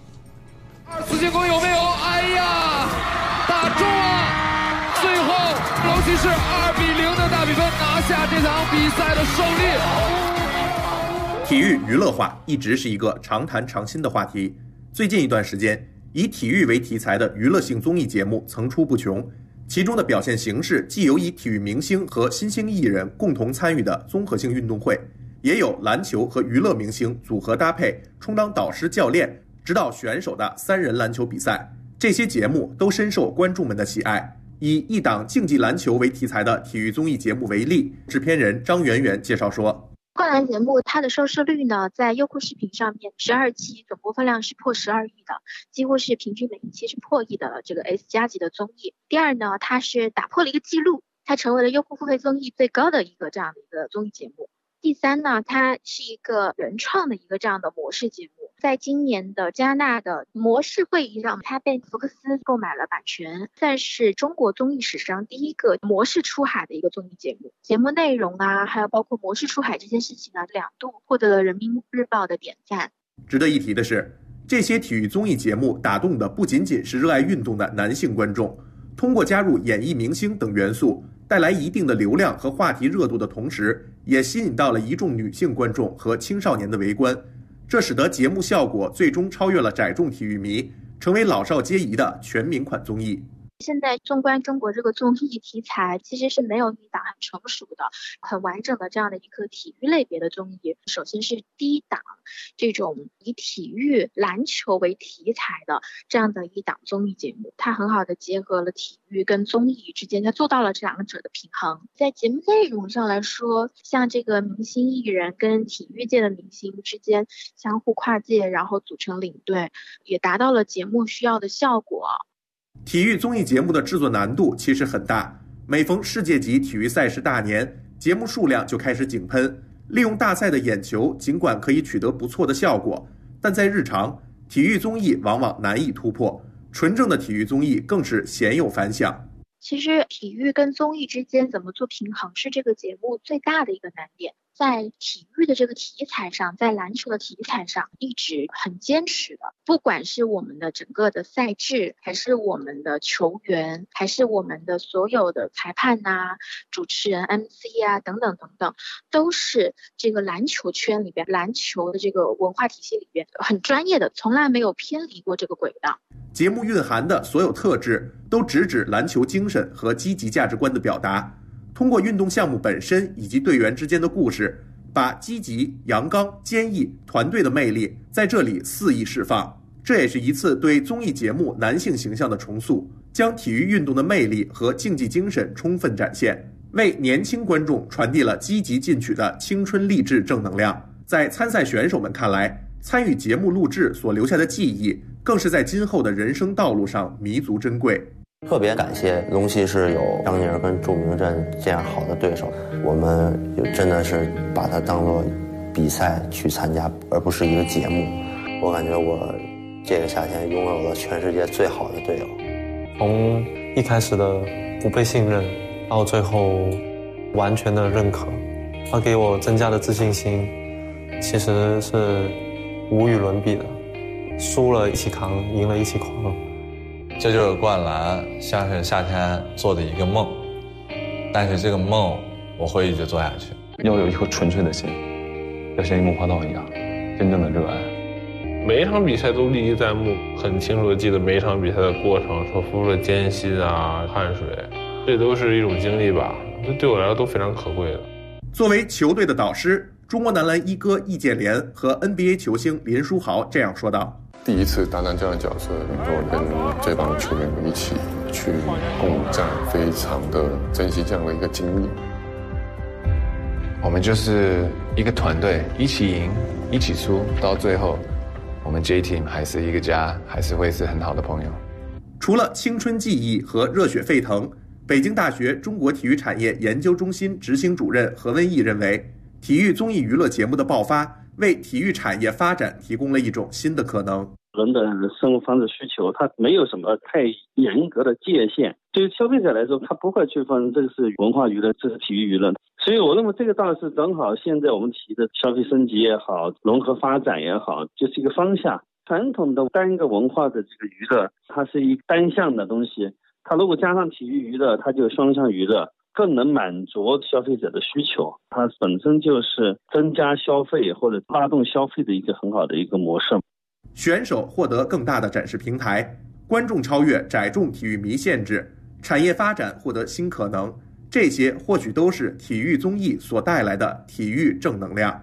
S21: 2次进攻有没有？哎呀，打中啊！最后尤其是2-0的大比分拿下这场比赛的胜利。
S22: 体育娱乐化一直是一个常谈常新的话题。最近一段时间，以体育为题材的娱乐性综艺节目层出不穷，其中的表现形式既有以体育明星和新兴艺人共同参与的综合性运动会，也有篮球和娱乐明星组合搭配，充当导师、教练、指导选手的3人篮球比赛。这些节目都深受观众们的喜爱。以一档竞技篮球为题材的体育综艺节目为例，制片人张媛媛介绍说，
S23: 灌篮节目它的收视率呢，在优酷视频上面12期总播放量是破12亿的，几乎是平均每一期是破亿的这个 S 加级的综艺。第二呢，它是打破了一个记录，它成为了优酷付费综艺最高的一个这样的一个综艺节目。第三呢，它是一个原创的一个这样的模式节目。在今年的加纳的模式会议上，它被福克斯购买了版权，算是中国综艺史上第一个模式出海的一个综艺节目。节目内容啊，还有包括模式出海这件事情啊，2度获得了人民日报的点赞。
S22: 值得一提的是，这些体育综艺节目打动的不仅仅是热爱运动的男性观众，通过加入演艺明星等元素，带来一定的流量和话题热度的同时，也吸引到了一众女性观众和青少年的围观。这使得节目效果最终超越了窄众体育迷，成为老少皆宜的全民款综艺。
S23: 现在纵观中国这个综艺题材，其实是没有一档很成熟的、很完整的这样的一个体育类别的综艺。首先是第一档这种以体育篮球为题材的这样的一档综艺节目，它很好的结合了体育跟综艺之间，它做到了这2者的平衡。在节目内容上来说，像这个明星艺人跟体育界的明星之间相互跨界，然后组成领队，也达到了节目需要的效果。
S22: 体育综艺节目的制作难度其实很大，每逢世界级体育赛事大年，节目数量就开始井喷。利用大赛的眼球，尽管可以取得不错的效果，但在日常，体育综艺往往难以突破，纯正的体育综艺更是鲜有反响。
S23: 其实体育跟综艺之间怎么做平衡，是这个节目最大的一个难点。在体育的这个题材上，在篮球的题材上一直很坚持的，不管是我们的整个的赛制，还是我们的球员，还是我们的所有的裁判啊、主持人 MC 啊等等等等，都是这个篮球圈里边，篮球的这个文化体系里边很专业的，从来没有偏离过这个轨道。
S22: 节目蕴含的所有特质都直指篮球精神和积极价值观的表达，通过运动项目本身以及队员之间的故事，把积极、阳刚、坚毅、团队的魅力在这里肆意释放。这也是一次对综艺节目男性形象的重塑，将体育运动的魅力和竞技精神充分展现，为年轻观众传递了积极进取的青春励志正能量。在参赛选手们看来，参与节目录制所留下的记忆，更是在今后的人生道路上弥足珍贵。
S24: 特别感谢龙溪市有张宁跟祝明镇这样好的对手，我们真的是把它当作比赛去参加，而不是一个节目。我感觉我这个夏天拥有了全世界最好的队友。
S25: 从一开始的不被信任，到最后完全的认可，他给我增加的自信心，其实是无与伦比的。输了一起扛，赢了一起狂。
S26: 这就是灌篮像是夏天做的一个梦，但是这个梦我会一直做下去。
S27: 要有一颗纯粹的心，要像樱木花道一样真正的热爱。
S28: 每一场比赛都历历在目，很清楚的记得每一场比赛的过程，所付出的艰辛啊、汗水，这都是一种经历吧，这对我来说都非常可贵的。
S22: 作为球队的导师，中国男篮一哥易建联和 NBA 球星林书豪这样说道：
S2: 第一次担当这样的角色，能够跟这帮球员一起去共战，非常的珍惜这样的一个经历。
S4: 我们就是一个团队，一起赢，一起输，到最后，我们 J Team 还是一个家，还是会是很好的朋友。
S22: 除了青春记忆和热血沸腾，北京大学中国体育产业研究中心执行主任何文义认为，体育综艺娱乐节目的爆发，为体育产业发展提供了一种新的可能。
S7: 人的生活方式需求，它没有什么太严格的界限。对于消费者来说，他不会区分这个是文化娱乐，这是体育娱乐。所以我认为这个倒是正好，现在我们提的消费升级也好，融合发展也好，就是一个方向。传统的单一个文化的这个娱乐，它是一单向的东西，它如果加上体育娱乐，它就双向娱乐，更能满足消费者的需求。它本身就是增加消费或者拉动消费的一个很好的一个模式。
S22: 选手获得更大的展示平台，观众超越窄众体育迷限制，产业发展获得新可能，这些或许都是体育综艺所带来的体育正能量。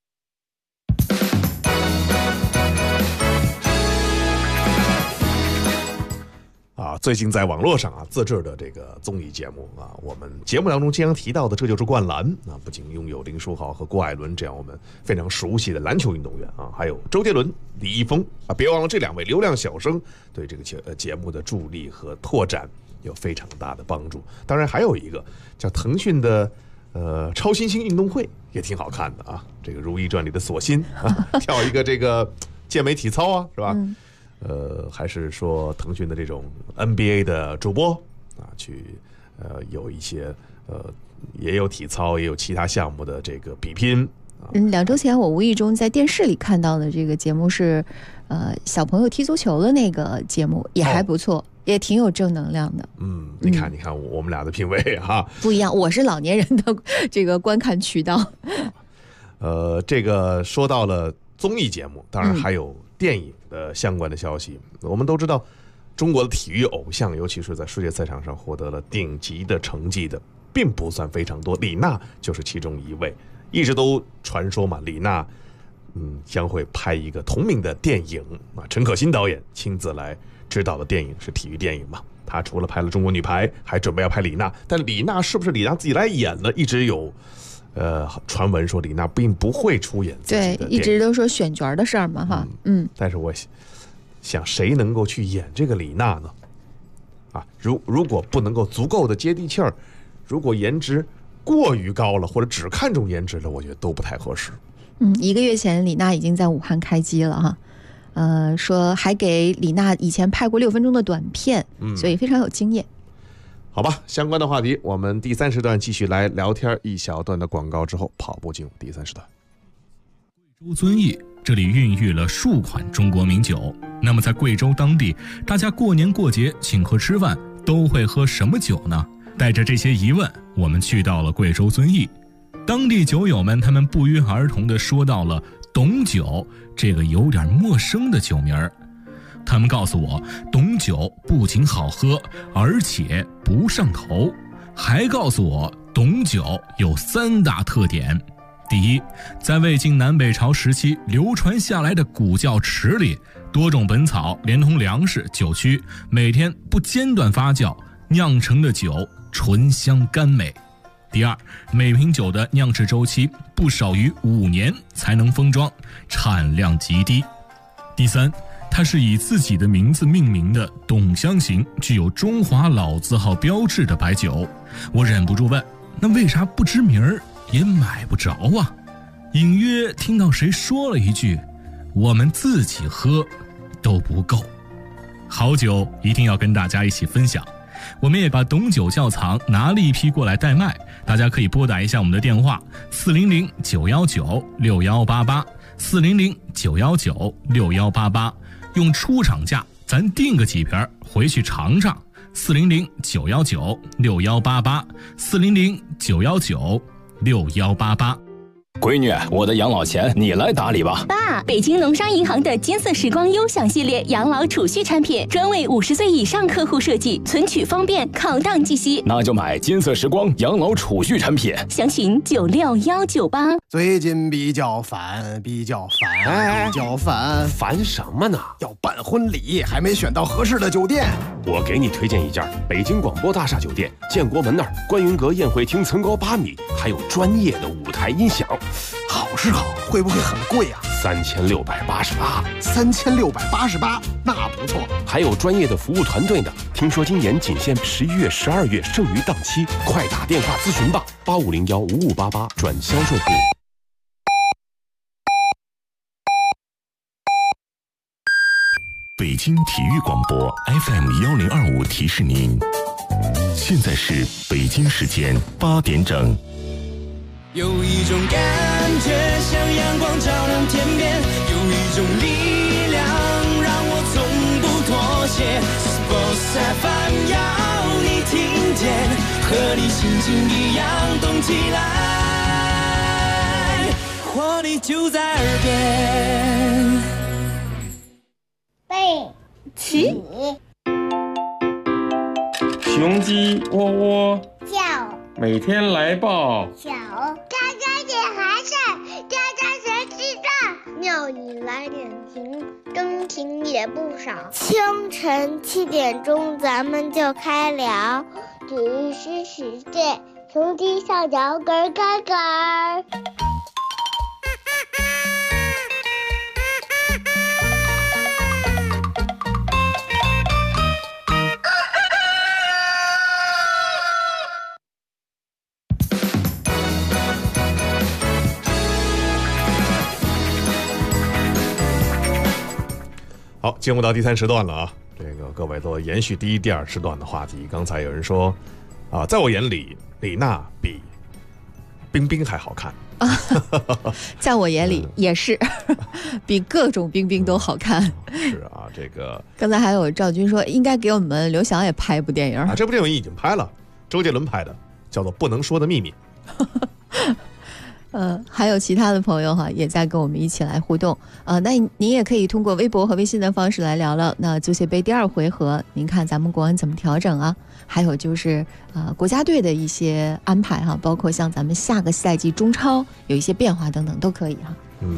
S5: 最近在网络上自制的这个综艺节目我们节目当中经常提到的《这就是灌篮》不仅拥有林书豪和郭艾伦这样我们非常熟悉的篮球运动员还有周杰伦、李易峰别忘了这两位流量小生对这个节目的助力和拓展有非常大的帮助。当然还有一个叫腾讯的超新星运动会也挺好看的这个《如懿传》里的索辛跳一个这个健美体操是吧？还是说腾讯的这种 NBA 的主播去有一些也有体操也有其他项目的这个比拼。
S6: 2周前我无意中在电视里看到的这个节目是小朋友踢足球的那个节目，也还不错，也挺有正能量的。
S5: 你看我们俩的品味
S6: 不一样，我是老年人的这个观看渠道。
S5: 这个说到了综艺节目，当然还有电影的相关的消息。我们都知道中国的体育偶像尤其是在世界赛场上获得了顶级的成绩的并不算非常多，李娜就是其中一位。一直都传说李娜将会拍一个同名的电影陈可辛导演亲自来指导的电影是体育电影嘛。他除了拍了中国女排还准备要拍李娜，但李娜是不是李娜自己来演呢？一直有传闻说李娜并不会出演自己的电影，
S6: 对，一直都说选角的事儿嘛
S5: 但是我想谁能够去演这个李娜呢？如果不能够足够的接地气儿，如果颜值过于高了或者只看重颜值了，我觉得都不太合适。
S6: 1个月前李娜已经在武汉开机了说还给李娜以前拍过6分钟的短片，所以非常有经验。
S5: 好吧，相关的话题我们第3时段继续来聊天，一小段的广告之后跑步进入第3时段。
S1: 贵州遵义这里孕育了数款中国名酒，那么在贵州当地，大家过年过节请客吃饭都会喝什么酒呢？带着这些疑问，我们去到了贵州遵义，当地酒友们他们不约而同地说到了董酒这个有点陌生的酒名儿。他们告诉我，董酒不仅好喝，而且不上头，还告诉我董酒有3大特点。第一，在魏晋南北朝时期流传下来的古窖池里，多种本草连同粮食、酒曲，每天不间断发酵酿成的酒醇香甘美。第二，每瓶酒的酿制周期不少于5年才能封装，产量极低。第三，它是以自己的名字命名的董香型，具有中华老字号标志的白酒。我忍不住问，那为啥不知名儿也买不着啊？隐约听到谁说了一句，我们自己喝都不够。好酒一定要跟大家一起分享，我们也把董酒窖藏拿了一批过来代卖，大家可以拨打一下我们的电话400-919-6188 400-919-6188，用出厂价咱订个几瓶回去尝尝。400-919-6188 400-919-6188。
S3: 闺女，我的养老钱你来打理吧。
S9: 爸，北京农商银行的金色时光优享系列养老储蓄产品，专为50岁以上客户设计，存取方便，考档计息。
S3: 那就买金色时光养老储蓄产品，
S9: 详询96198。
S10: 最近比较烦，
S11: 烦什么呢？
S10: 要办婚礼，还没选到合适的酒店。
S11: 我给你推荐一家北京广播大厦酒店，建国门那儿观云阁宴会厅层高8米，还有专业的舞台音响。
S10: 好是好，会不会很贵啊
S11: ？3688。
S10: 3688，那不错。
S11: 还有专业的服务团队呢。听说今年仅限11月、12月剩余档期，快打电话咨询吧，85015588转销售部。
S1: 北京体育广播 FM1025提示您，现在是北京时间8点整。
S12: 有一种感觉像阳光照亮天边，有一种力量让我从不妥协。Sports FM 要你听见，和你心情一样动起来，活力就在耳边。
S13: 背
S12: 起，雄鸡喔喔
S13: 叫，
S12: 每天来报
S13: 小，家家点寒碜，家家谁知道？庙里来点情，真情也不少。清晨7点钟，咱们就开聊，只是世界，雄鸡小鸟咯咯咯。
S5: 好，进入到第3时段了啊！这个各位都延续第1、第2时段的话题。刚才有人说，在我眼里，李娜比冰冰还好看。
S6: 在我眼里也是，比各种冰冰都好看。
S5: 是啊，这个
S6: 刚才还有赵军说，应该给我们刘翔也拍一部电影。
S5: 这部电影已经拍了，周杰伦拍的，叫做《不能说的秘密》。
S6: 还有其他的朋友哈，也在跟我们一起来互动。那您也可以通过微博和微信的方式来聊聊。那足协杯第2回合，您看咱们国安怎么调整啊？还有就是国家队的一些安排哈，包括像咱们下个赛季中超有一些变化等等都可以哈。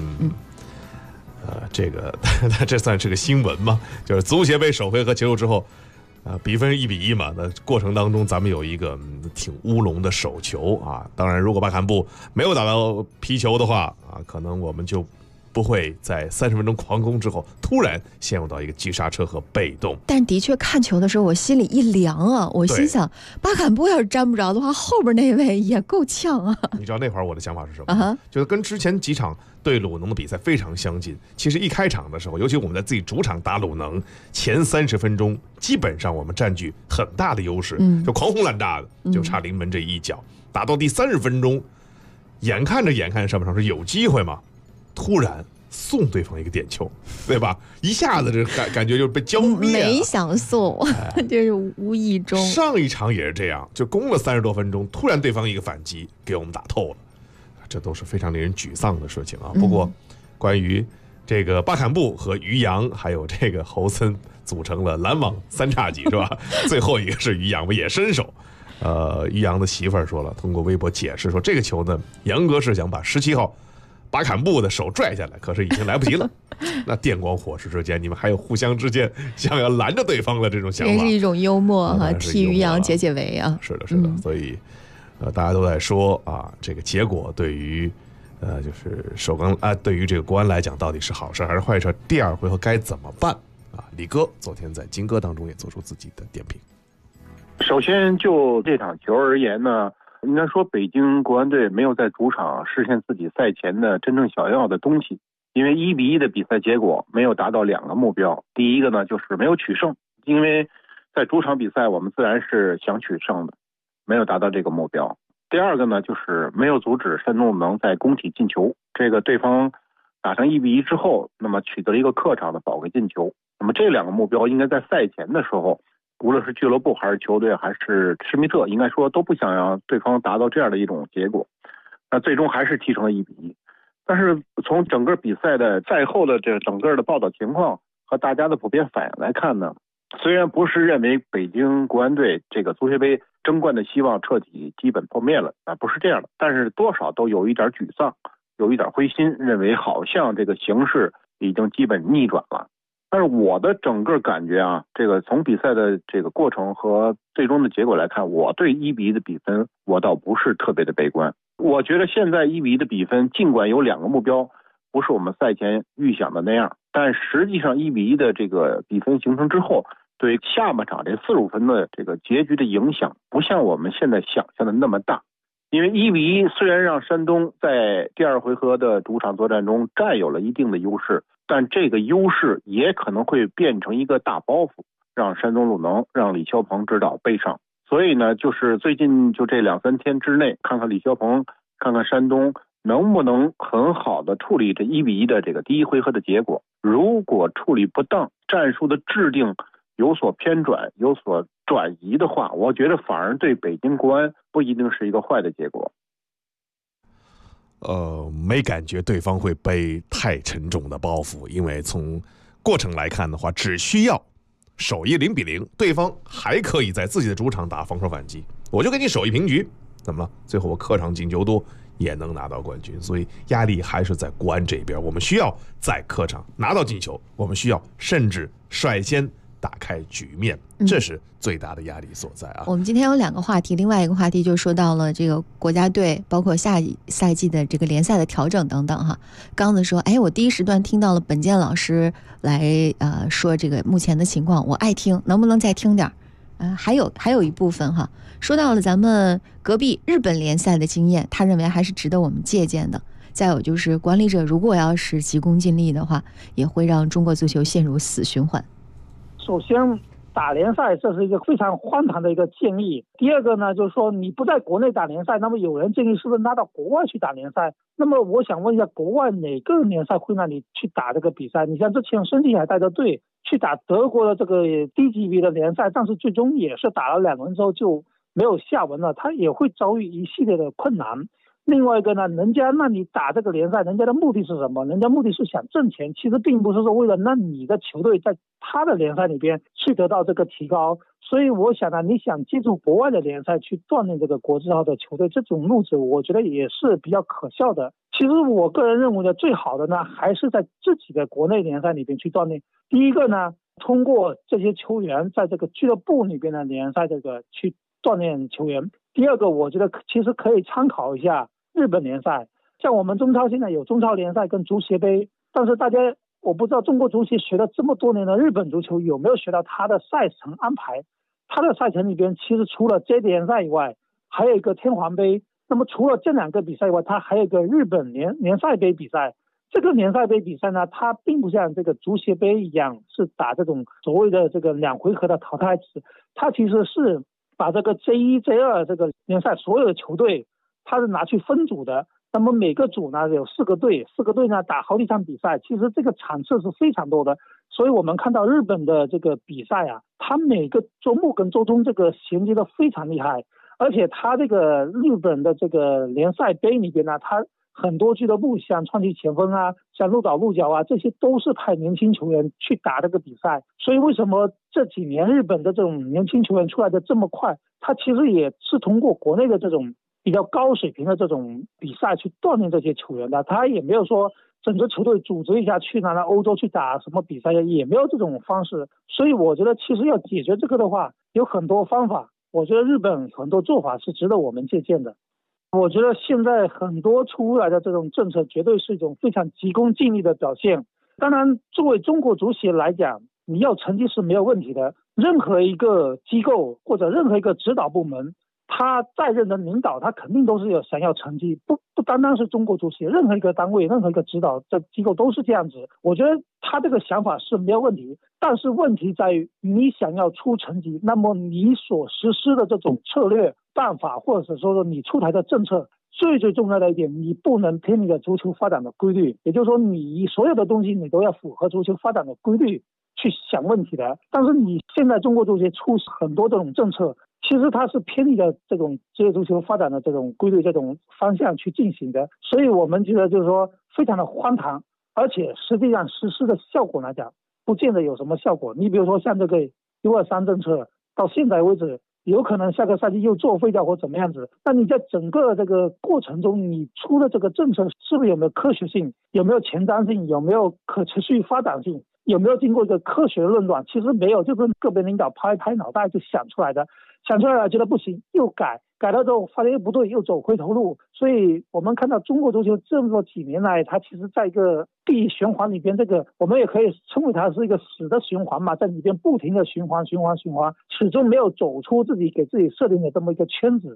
S5: 这个这算是个新闻吗？就是足协杯首回合结束之后。比分1比1嘛，那过程当中咱们有一个挺乌龙的手球啊。当然，如果巴坎布没有打到皮球的话啊，可能我们就不会在30分钟狂攻之后突然陷入到一个急刹车和被动。
S6: 但的确看球的时候我心里一凉啊，我心想巴坎布要是沾不着的话，后边那位也够呛啊。
S5: 你知道那会儿我的想法是什么？就是跟之前几场对鲁能的比赛非常相近。其实一开场的时候，尤其我们在自己主场打鲁能，前30分钟基本上我们占据很大的优势，就狂轰滥炸的，就差临门这一脚。打到第30分钟，眼看着上半场是有机会嘛，突然送对方一个点球，对吧？一下子这感觉就被浇灭了。
S6: 没想送，就是无意中。
S5: 上一场也是这样，就攻了30多分钟，突然对方一个反击给我们打透了，这都是非常令人沮丧的事情啊。不过，关于这个巴坎布和于洋还有这个侯森组成了篮网3叉戟，是吧？最后一个是于洋也伸手。于洋的媳妇儿说了，通过微博解释说，这个球呢，杨哥是想把17号巴坎布的手拽下来，可是已经来不及了。那电光火石之间，你们还有互相之间想要拦着对方的这种想法，
S6: 也是一种幽默哈，替于洋解围啊。
S5: 是的，所以大家都在说啊，这个结果对于就是首钢对于这个国安来讲，到底是好事还是坏事？第2回合该怎么办啊？李哥昨天在金歌当中也做出自己的点评。
S14: 首先就这场球而言呢，应该说北京国安队没有在主场实现自己赛前的真正想要的东西，因为1比1的比赛结果没有达到2个目标。第一个呢，就是没有取胜，因为在主场比赛我们自然是想取胜的，没有达到这个目标。第二个呢，就是没有阻止山东鲁能在工体进球，这个对方打成1比1之后，那么取得了一个客场的宝贵进球。那么这2个目标应该在赛前的时候，无论是俱乐部还是球队还是施密特，应该说都不想让对方达到这样的一种结果。 那最终还是踢成了1-1。但是从整个比赛的赛后的这整个的报道情况和大家的普遍反应来看呢，虽然不是认为北京国安队这个足协杯争冠的希望彻底基本破灭了啊，不是这样的，但是多少都有一点沮丧，有一点灰心，认为好像这个形势已经基本逆转了。但是我的整个感觉啊，这个从比赛的这个过程和最终的结果来看，我对1-1的比分我倒不是特别的悲观。我觉得现在1-1的比分，尽管有2个目标不是我们赛前预想的那样，但实际上1-1的这个比分形成之后，对下半场这45分的这个结局的影响不像我们现在想象的那么大。因为1-1虽然让山东在第2回合的主场作战中占有了一定的优势，但这个优势也可能会变成一个大包袱，让山东鲁能让李霄鹏指导背上。所以呢，就是最近就这2-3天之内，看看李霄鹏，看看山东能不能很好的处理这1-1的这个第1回合的结果。如果处理不当，战术的制定有所偏转，有所转移的话，我觉得反而对北京国安不一定是一个坏的结果。
S5: 没感觉对方会背太沉重的包袱，因为从过程来看的话，只需要守一0-0，对方还可以在自己的主场打防守反击，我就给你守一平局，怎么了？最后我客场进球多也能拿到冠军，所以压力还是在国安这边。我们需要在客场拿到进球，我们需要甚至率先打开局面，这是最大的压力所在啊。
S6: 我们今天有2个话题，另外一个话题就说到了这个国家队，包括下赛季的这个联赛的调整等等哈。刚子说，我第一时段听到了本健老师来说这个目前的情况，我爱听，能不能再听点？还有一部分哈，说到了咱们隔壁日本联赛的经验，他认为还是值得我们借鉴的。再有就是管理者如果要是急功近利的话，也会让中国足球陷入死循环。
S8: 首先打联赛这是一个非常荒唐的一个建议。第二个呢，就是说你不在国内打联赛，那么有人建议是不是拉到国外去打联赛？那么我想问一下，国外哪个联赛会让你去打这个比赛？你像之前孙继海带着队去打德国的这个低级别的联赛，但是最终也是打了2轮之后就没有下文了，他也会遭遇一系列的困难。另外一个呢，人家让你打这个联赛，人家的目的是什么？人家目的是想挣钱，其实并不是说为了让你的球队在他的联赛里边去得到这个提高。所以我想呢，你想借助国外的联赛去锻炼这个国字号的球队，这种路子我觉得也是比较可笑的。其实我个人认为呢，最好的呢还是在自己的国内联赛里边去锻炼。第一个呢，通过这些球员在这个俱乐部里边的联赛这个去锻炼球员。第二个，我觉得其实可以参考一下日本联赛，像我们中超现在有中超联赛跟足协杯，但是大家我不知道中国足协学了这么多年的日本足球有没有学到他的赛程安排。他的赛程里边其实除了 J 联赛以外，还有一个天皇杯，那么除了这2个比赛以外，他还有一个日本联赛杯比赛。这个联赛杯比赛呢，它并不像这个足协杯一样是打这种所谓的这个2回合的淘汰制，它其实是把这个 J1、J2 这个联赛所有的球队它是拿去分组的，那么每个组呢有4个队，4个队呢打好几场比赛，其实这个场次是非常多的。所以我们看到日本的这个比赛啊，它每个周末跟周中这个衔接的非常厉害，而且它这个日本的这个联赛杯里边呢，它很多俱乐部像川崎前锋啊，像鹿岛鹿角啊，这些都是派年轻球员去打这个比赛。所以为什么这几年日本的这种年轻球员出来的这么快，它其实也是通过国内的这种比较高水平的这种比赛去锻炼这些球员的，他也没有说整个球队组织一下去拿到欧洲去打什么比赛，也没有这种方式。所以我觉得其实要解决这个的话，有很多方法，我觉得日本很多做法是值得我们借鉴的。我觉得现在很多出来的这种政策绝对是一种非常急功近利的表现。当然作为中国足协来讲，你要成绩是没有问题的，任何一个机构或者任何一个指导部门，他在任的领导他肯定都是有想要成绩，不单单是中国足协，任何一个单位任何一个指导这机构都是这样子。我觉得他这个想法是没有问题，但是问题在于你想要出成绩，那么你所实施的这种策略办法，或者是说你出台的政策，最重要的一点，你不能偏离了足球发展的规律。也就是说你所有的东西你都要符合足球发展的规律去想问题的。但是你现在中国足协出很多这种政策，其其实它是偏离了这种职业足球发展的这种规律、这种方向去进行的，所以我们觉得就是说非常的荒唐，而且实际上实施的效果来讲，不见得有什么效果。你比如说像这个123政策，到现在为止，有可能下个赛季又作废掉或怎么样子。那你在整个这个过程中，你出的这个政策是不是有没有科学性，有没有前瞻性，有没有可持续发展性？有没有经过一个科学论断？其实没有，就是个别领导拍拍脑袋就想出来的，想出来了觉得不行，又改了之后发现又不对，又走回头路。所以我们看到中国足球这么几年来，它其实在一个第一循环里边，这个我们也可以称为它是一个死的循环嘛，在里边不停的循环，始终没有走出自己给自己设定的这么一个圈子。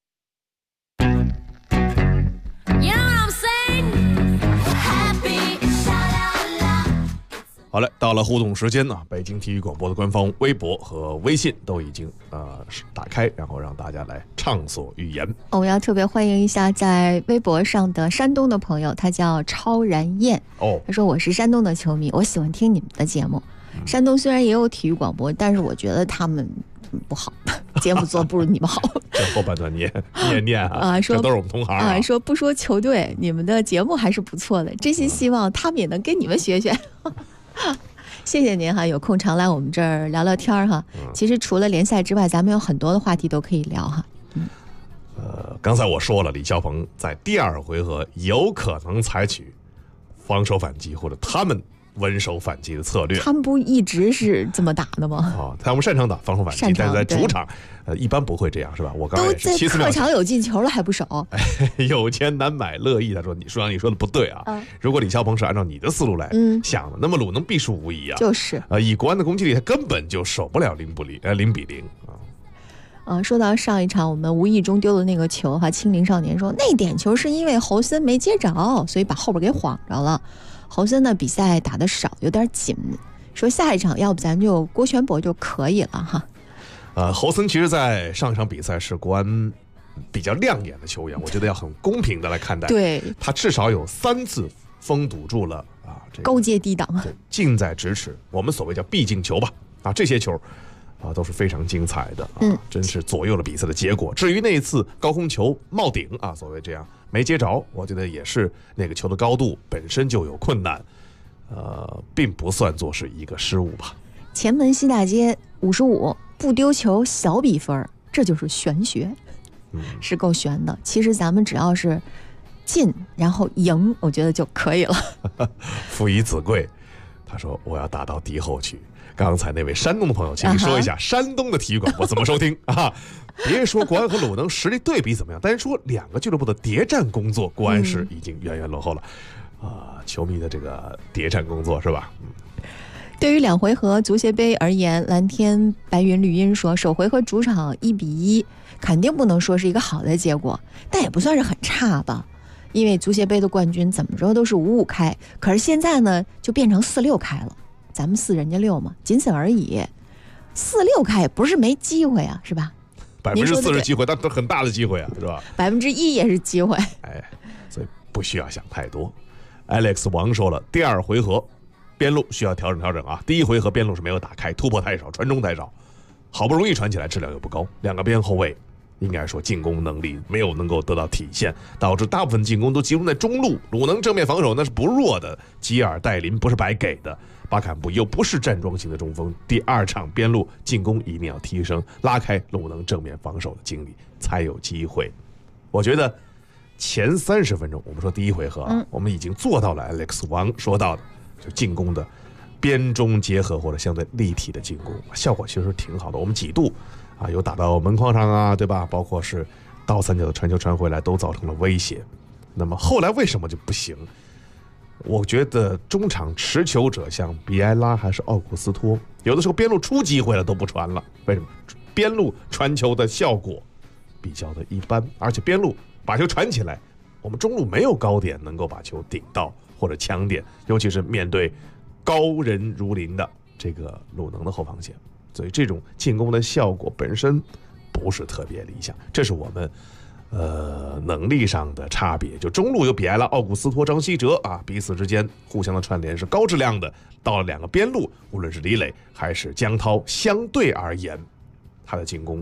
S5: 好嘞，到了互动时间呢，北京体育广播的官方微博和微信都已经打开，然后让大家来畅所欲言。
S6: 我要特别欢迎一下在微博上的山东的朋友，他叫超然燕。他说我是山东的球迷，我喜欢听你们的节目。山东虽然也有体育广播，但是我觉得他们不好，节目做不如你们好。
S5: 这后半段念啊，
S6: 说
S5: 这都是我们同行啊。
S6: 说不说球队，你们的节目还是不错的，真心希望他们也能跟你们学学。谢谢您哈，有空常来我们这儿聊聊天哈。其实除了联赛之外，咱们有很多的话题都可以聊哈。
S5: 刚才我说了，李霄鹏在第2回合有可能采取防守反击或者他们稳守反击的策略。
S6: 他们不一直是这么打的吗？
S5: 他们擅长打防守反击，但是在主场一般不会这样，是吧？我刚才也是
S6: 都在客场有进球了还不守。
S5: 有钱难买乐意。他说：“你说的不对啊！如果李霄鹏是按照你的思路来想的，那么鲁能必输无疑啊。
S6: 就是
S5: 以国安的攻击力，他根本就守不了0比0啊。
S6: 说到上一场我们无意中丢的那个球哈，青林少年说那点球是因为侯森没接着，所以把后边给晃着了。侯森呢比赛打得少，有点紧，说下一场要不咱就郭全博就可以了哈。
S5: 侯森其实在上一场比赛是国安比较亮眼的球员，我觉得要很公平的来看待。
S6: 对，
S5: 他至少有3次封堵住了
S6: 高阶低档，
S5: 近在咫尺，我们所谓叫必进球吧。这些球都是非常精彩的真是左右了比赛的结果。至于那一次高空球冒顶所谓这样没接着，我觉得也是那个球的高度本身就有困难，并不算作是一个失误吧。
S6: 前门西大街55不丢球小比分，这就是玄学，是够玄的。其实咱们只要是进然后赢，我觉得就可以了。
S5: 父以子贵，他说我要打到敌后去。刚才那位山东的朋友，请你说一下山东的体育广播怎么收听啊？别说国安和鲁能实力对比怎么样，单说2个俱乐部的谍战工作，国安是已经远远落后了球迷的这个谍战工作是吧？
S6: 对于2回合足协杯而言，蓝天白云绿茵说首回合主场1比1，肯定不能说是一个好的结果，但也不算是很差吧。因为足协杯的冠军怎么着都是5-5开，可是现在呢就变成4-6开了。咱们4人家6嘛，仅此而已。4-6开也不是没机会啊，是吧
S5: ？40%机会，但很大的机会啊，是吧
S6: ？1%也是机会。
S5: 所以不需要想太多。Alex 王说了，第2回合边路需要调整啊。第1回合边路是没有打开，突破太少，传中太少，好不容易传起来，质量又不高。2个边后卫应该说进攻能力没有能够得到体现，导致大部分进攻都集中在中路。鲁能正面防守那是不弱的，吉尔戴林不是白给的，巴坎布又不是站桩型的中锋。第2场边路进攻一定要提升，拉开鲁能正面防守的精力，才有机会。我觉得前30分钟，我们说第1回合我们已经做到了 Alex 王说到的，就进攻的边中结合或者相对立体的进攻，效果其实挺好的。我们几度有打到门框上啊，对吧？包括是倒三角的传球传回来，都造成了威胁。那么后来为什么就不行？我觉得中场持球者像比埃拉还是奥古斯托，有的时候边路出机会了都不传了。为什么？边路传球的效果比较的一般，而且边路把球传起来，我们中路没有高点能够把球顶到或者抢点，尤其是面对高人如林的这个鲁能的后防线。所以这种进攻的效果本身不是特别理想，这是我们能力上的差别。就中路有比埃拉、奥古斯托、张稀哲彼此之间互相的串联是高质量的。到了2个边路，无论是李磊还是江涛，相对而言他的进攻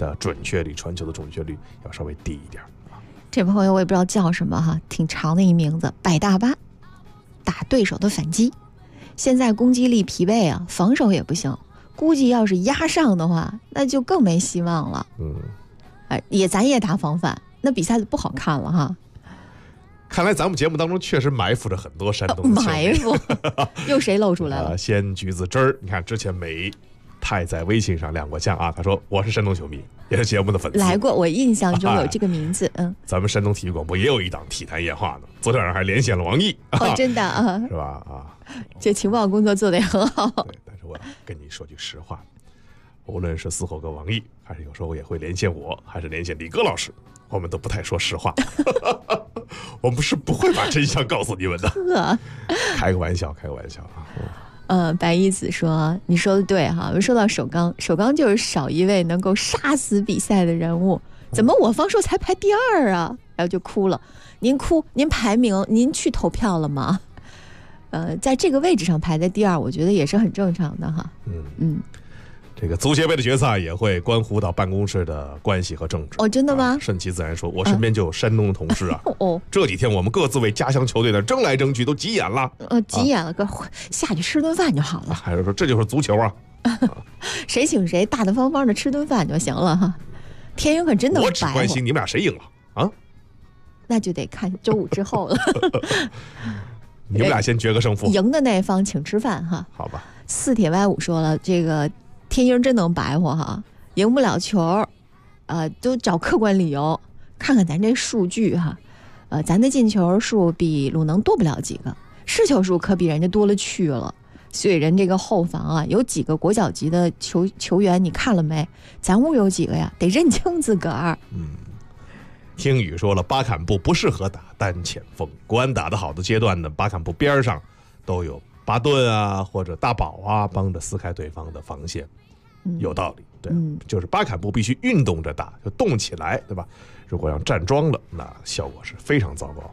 S5: 的准确率，传球的准确率要稍微低一点。
S6: 这朋友我也不知道叫什么哈，挺长的一名字，百大巴，打对手的反击。现在攻击力疲惫啊，防守也不行，估计要是压上的话，那就更没希望了。咱也打防反，那比赛就不好看了哈。
S5: 看来咱们节目当中确实埋伏着很多山东的
S6: 埋伏，又谁露出来了？
S5: 鲜橘子汁儿，你看之前美太在微信上亮过相啊，他说我是山东球迷，也是节目的粉丝，
S6: 来过，我印象中有这个名字。
S5: 咱们山东体育广播也有一档体坛夜话呢，昨天晚上还连线了王毅。
S6: 真的啊，
S5: 是吧？
S6: 这情报工作做得也很好。
S5: 对，但是我要跟你说句实话，无论是四后哥王毅，还是有时候也会连线我，还是连线李哥老师，我们都不太说实话。我们是不会把真相告诉你们的。开个玩笑啊。
S6: 白一子说你说的对哈，我们说到首钢就是少一位能够杀死比赛的人物，怎么我方说才排第2啊？然后就哭了。您哭，您排名，您去投票了吗？在这个位置上排在第2，我觉得也是很正常的哈。
S5: 这个足协杯的决赛也会关乎到办公室的关系和政治。
S6: 真的吗？
S5: 顺其自然说，我身边就有山东的同事啊。这几天我们各自为家乡球队的争来争去，都急眼了。
S6: 急眼了，下去吃顿饭就好了。
S5: 还是说这就是足球啊？
S6: 谁请谁，大大方方的吃顿饭就行了哈。天宇可真的白。
S5: 我只关心你们俩谁赢了啊？
S6: 那就得看周5之后了。
S5: 你们俩先决个胜负，
S6: 赢的那方请吃饭哈。
S5: 好吧。
S6: 四铁歪5说了，这个天鹰真能白活哈，赢不了球，都找客观理由。看看咱这数据哈，咱的进球数比鲁能多不了几个，失球数可比人家多了去了。所以人这个后防啊，有几个国脚级的球员，你看了没？咱屋有几个呀？得认清自个儿。
S5: 听雨说了，巴坎布不适合打单前锋，国安打得好的阶段呢，巴坎布边上都有巴顿啊或者大宝啊帮着撕开对方的防线。有道理，对，就是巴坎布必须运动着打，就动起来，对吧？如果让站桩了，那效果是非常糟糕。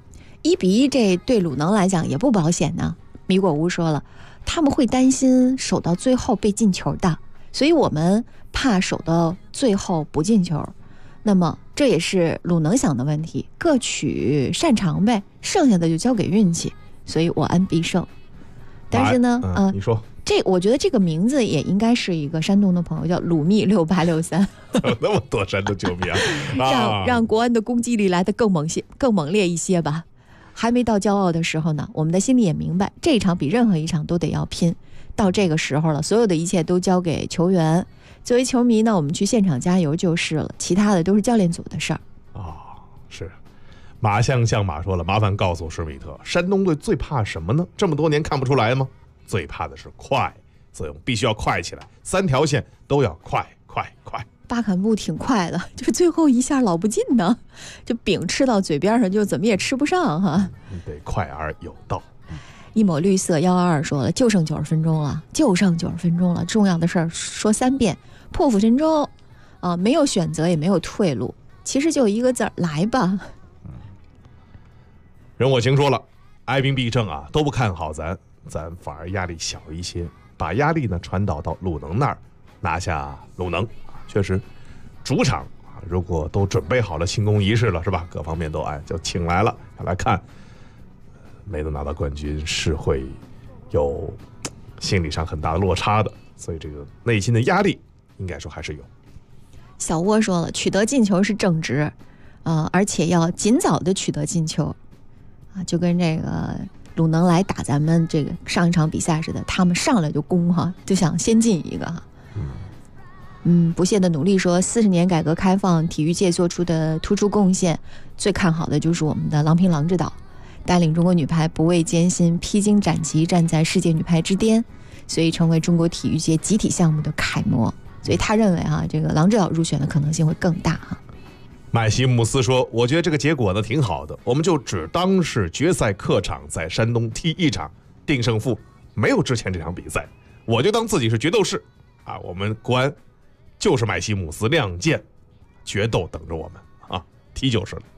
S6: 1-1，这对鲁能来讲也不保险呢。米果屋说了，他们会担心守到最后被进球的，所以我们怕守到最后不进球。那么这也是鲁能想的问题，各取擅长呗，剩下的就交给运气。所以我安必胜。但是呢，
S5: 你说。
S6: 我觉得这个名字也应该是一个山东的朋友，叫鲁密6863。
S5: 那么多山东球迷啊！
S6: 让国安的攻击力来得更猛烈一些吧。还没到骄傲的时候呢，我们的心里也明白，这一场比任何一场都得要拼。到这个时候了，所有的一切都交给球员。作为球迷呢，我们去现场加油就是了，其他的都是教练组的事儿。
S5: 是。马向马说了，麻烦告诉施米特，山东队最怕什么呢？这么多年看不出来吗？最怕的是快，所以我们必须要快起来，3条线都要快。
S6: 巴坎布挺快的，就是最后一下老不进呢，就饼吃到嘴边上就怎么也吃不上哈。
S5: 得快而有道。
S6: 一抹绿色122说了，就剩90分钟了，重要的事儿说3遍，破釜沉舟啊，没有选择也没有退路，其实就一个字儿，来吧。
S5: 任我行说了，哀兵必胜啊，都不看好咱反而压力小一些，把压力呢传导到鲁能那儿，拿下鲁能。确实，主场如果都准备好了庆功仪式了，是吧？各方面都就请来了，来看，没能拿到冠军是会有心理上很大的落差的，所以这个内心的压力应该说还是有。
S6: 小窝说了，取得进球是正直，而且要尽早的取得进球，就跟这个鲁能来打咱们这个上一场比赛似的，他们上来就攻哈，就想先进一个哈。不懈的努力说，40年改革开放，体育界做出的突出贡献，最看好的就是我们的郎平郎指导，带领中国女排不畏艰辛，披荆斩棘，站在世界女排之巅，所以成为中国体育界集体项目的楷模。所以他认为这个郎指导入选的可能性会更大哈。
S5: 麦西姆斯说，我觉得这个结果呢挺好的，我们就只当是决赛客场在山东踢一场，定胜负，没有之前这场比赛，我就当自己是决斗士我们国安就是麦西姆斯亮剑，决斗等着我们踢就是了。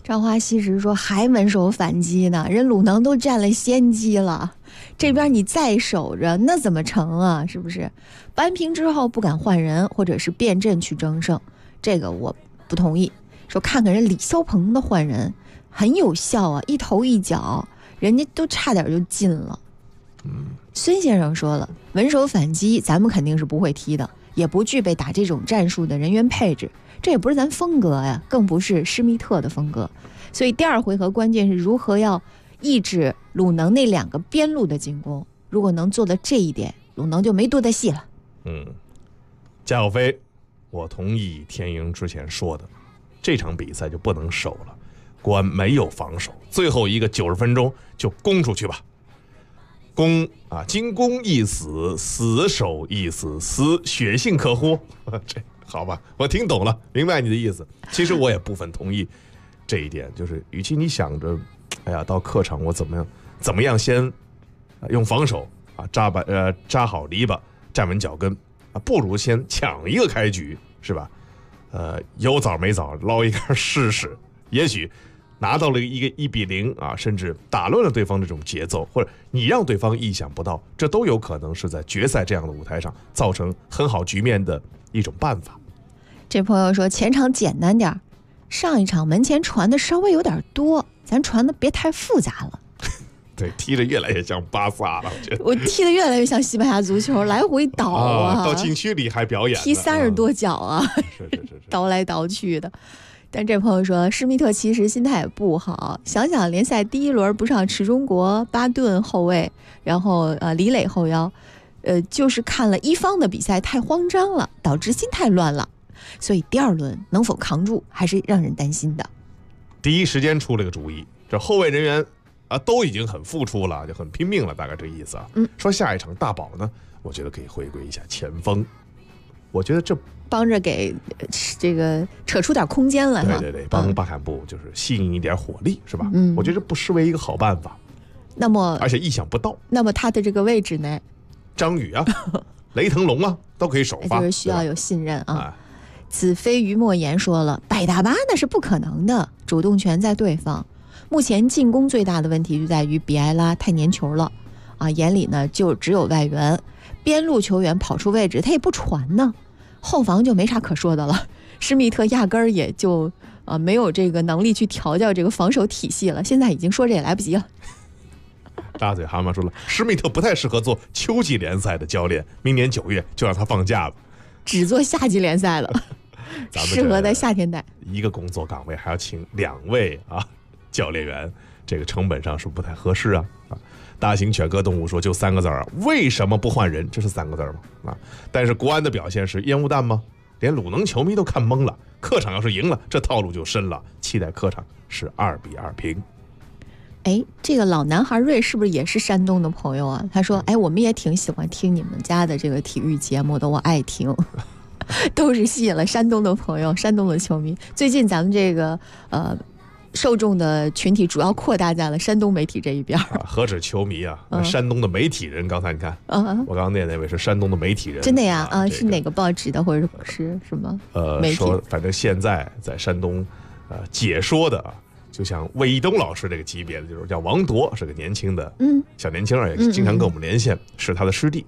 S6: 张华西直说还稳守反击呢，人鲁能都占了先机了，这边你再守着那怎么成啊？是不是？扳平之后不敢换人，或者是变阵去争胜，这个我不同意。说看看人李霄鹏的换人很有效啊，一头一脚，人家都差点就进了。孙先生说了，稳守反击咱们肯定是不会踢的，也不具备打这种战术的人员配置，这也不是咱风格呀，更不是施密特的风格。所以第2回合关键是如何要抑制鲁能那2个边路的进攻，如果能做到这一点，鲁能就没多大戏了。
S5: 加小飞，我同意天鹰之前说的，这场比赛就不能守了，国安没有防守，最后一个90分钟就攻出去吧。攻啊，精攻亦死，死守亦死，死血性可乎？这好吧，我听懂了，明白你的意思。其实我也部分同意这一点，就是与其你想着，哎呀，到客场我怎么样先用防守啊扎好篱笆，站稳脚跟啊，不如先抢一个开局，是吧？有枣没枣，捞一杆试试，也许拿到了一个1-0啊，甚至打乱了对方这种节奏，或者你让对方意想不到，这都有可能是在决赛这样的舞台上造成很好局面的一种办法。
S6: 这朋友说前场简单点，上一场门前传的稍微有点多，咱传的别太复杂了。
S5: 对，踢着越来越像巴萨了，我觉得。
S6: 我踢得越来越像西班牙足球，来回倒啊，
S5: 到禁区里还表演，
S6: 踢30多脚啊，
S5: 是，
S6: 倒来倒去的。但这朋友说，施密特其实心态也不好，想想联赛第1轮不上池中国、巴顿后卫，然后李磊后腰，就是看了一方的比赛太慌张了，导致心态乱了，所以第2轮能否扛住还是让人担心的。
S5: 第一时间出了个主意，这后卫人员都已经很付出了，就很拼命了，大概这意思啊。说下一场大宝呢，我觉得可以回归一下前锋，我觉得这
S6: 帮着给这个扯出点空间来。
S5: 对，帮巴坎布就是吸引一点火力，是吧？我觉得这不失为一个好办法。
S6: 那么，
S5: 而且意想不到。
S6: 那么他的这个位置呢？
S5: 张宇啊，雷腾龙啊，都可以首发，
S6: 就是需要有信任啊。子非于莫言说了，摆大巴那是不可能的，主动权在对方。目前进攻最大的问题就在于比埃拉太粘球了啊，眼里呢就只有外援，边路球员跑出位置他也不传呢，后防就没啥可说的了。施密特压根儿也就没有这个能力去调教这个防守体系了，现在已经说这也来不及了。
S5: 大嘴蛤蟆说了，施密特不太适合做秋季联赛的教练，明年9月就让他放假了，
S6: 只做夏季联赛了。适合在夏天带，
S5: 一个工作岗位还要请2位教练员，这个成本上是不太合适啊。大型犬科动物说就3个字啊，为什么不换人？这是3个字吗？但是国安的表现是烟雾弹吗？连鲁能球迷都看懵了。客场要是赢了，这套路就深了。期待客场是2-2平。
S6: 这个老男孩瑞是不是也是山东的朋友啊？他说，我们也挺喜欢听你们家的这个体育节目的，我爱听。都是吸引了山东的朋友，山东的球迷。最近咱们这个受众的群体主要扩大在了山东媒体这一边。
S5: 何止球迷啊，山东的媒体人，刚才你看，我刚刚那位是山东的媒体人，
S6: 真的呀？是哪个报纸的，或者是什么媒体？
S5: 说反正现在在山东解说的就像魏一东老师这个级别的，就是叫王铎，是个年轻的小年轻人，也经常跟我们连线，是他的师弟。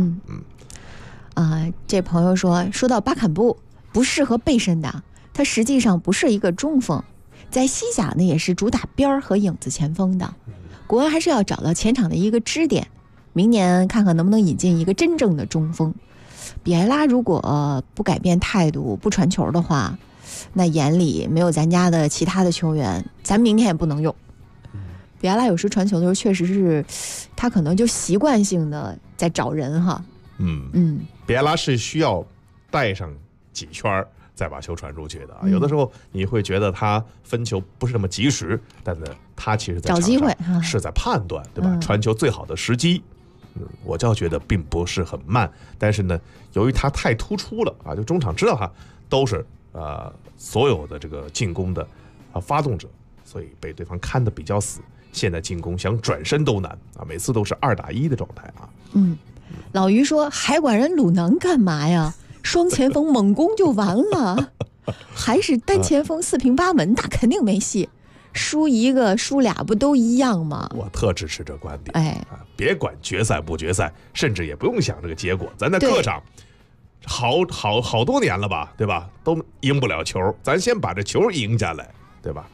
S6: 这朋友说到巴坎布不适合背身打，他实际上不是一个中锋，在西甲呢也是主打边和影子前锋的。国安还是要找到前场的一个支点，明年看看能不能引进一个真正的中锋。比埃拉如果不改变态度，不传球的话，那眼里没有咱家的其他的球员，咱明天也不能用。比埃拉有时传球的时候确实是他可能就习惯性的在找人哈。
S5: 比埃拉是需要带上几圈再把球传出去的。有的时候你会觉得他分球不是那么及时，但呢，他其实在
S6: 找机会
S5: 是在判断，对吧？传球最好的时机。我倒觉得并不是很慢，但是呢，由于他太突出了就中场知道他都是所有的这个进攻的发动者，所以被对方看得比较死。现在进攻想转身都难每次都是2打1的状态
S6: 老于说还管人鲁能干嘛呀？双前锋猛攻就完了，还是单前锋4平8稳，那肯定没戏。 输一个输俩不都一样吗？
S5: 我特支持这观点。
S6: 哎，
S5: 别管决赛不决赛，甚至也不用想这个结果。咱在客场好多年了吧，对吧？都赢不了球，咱先把这球赢下来，对吧？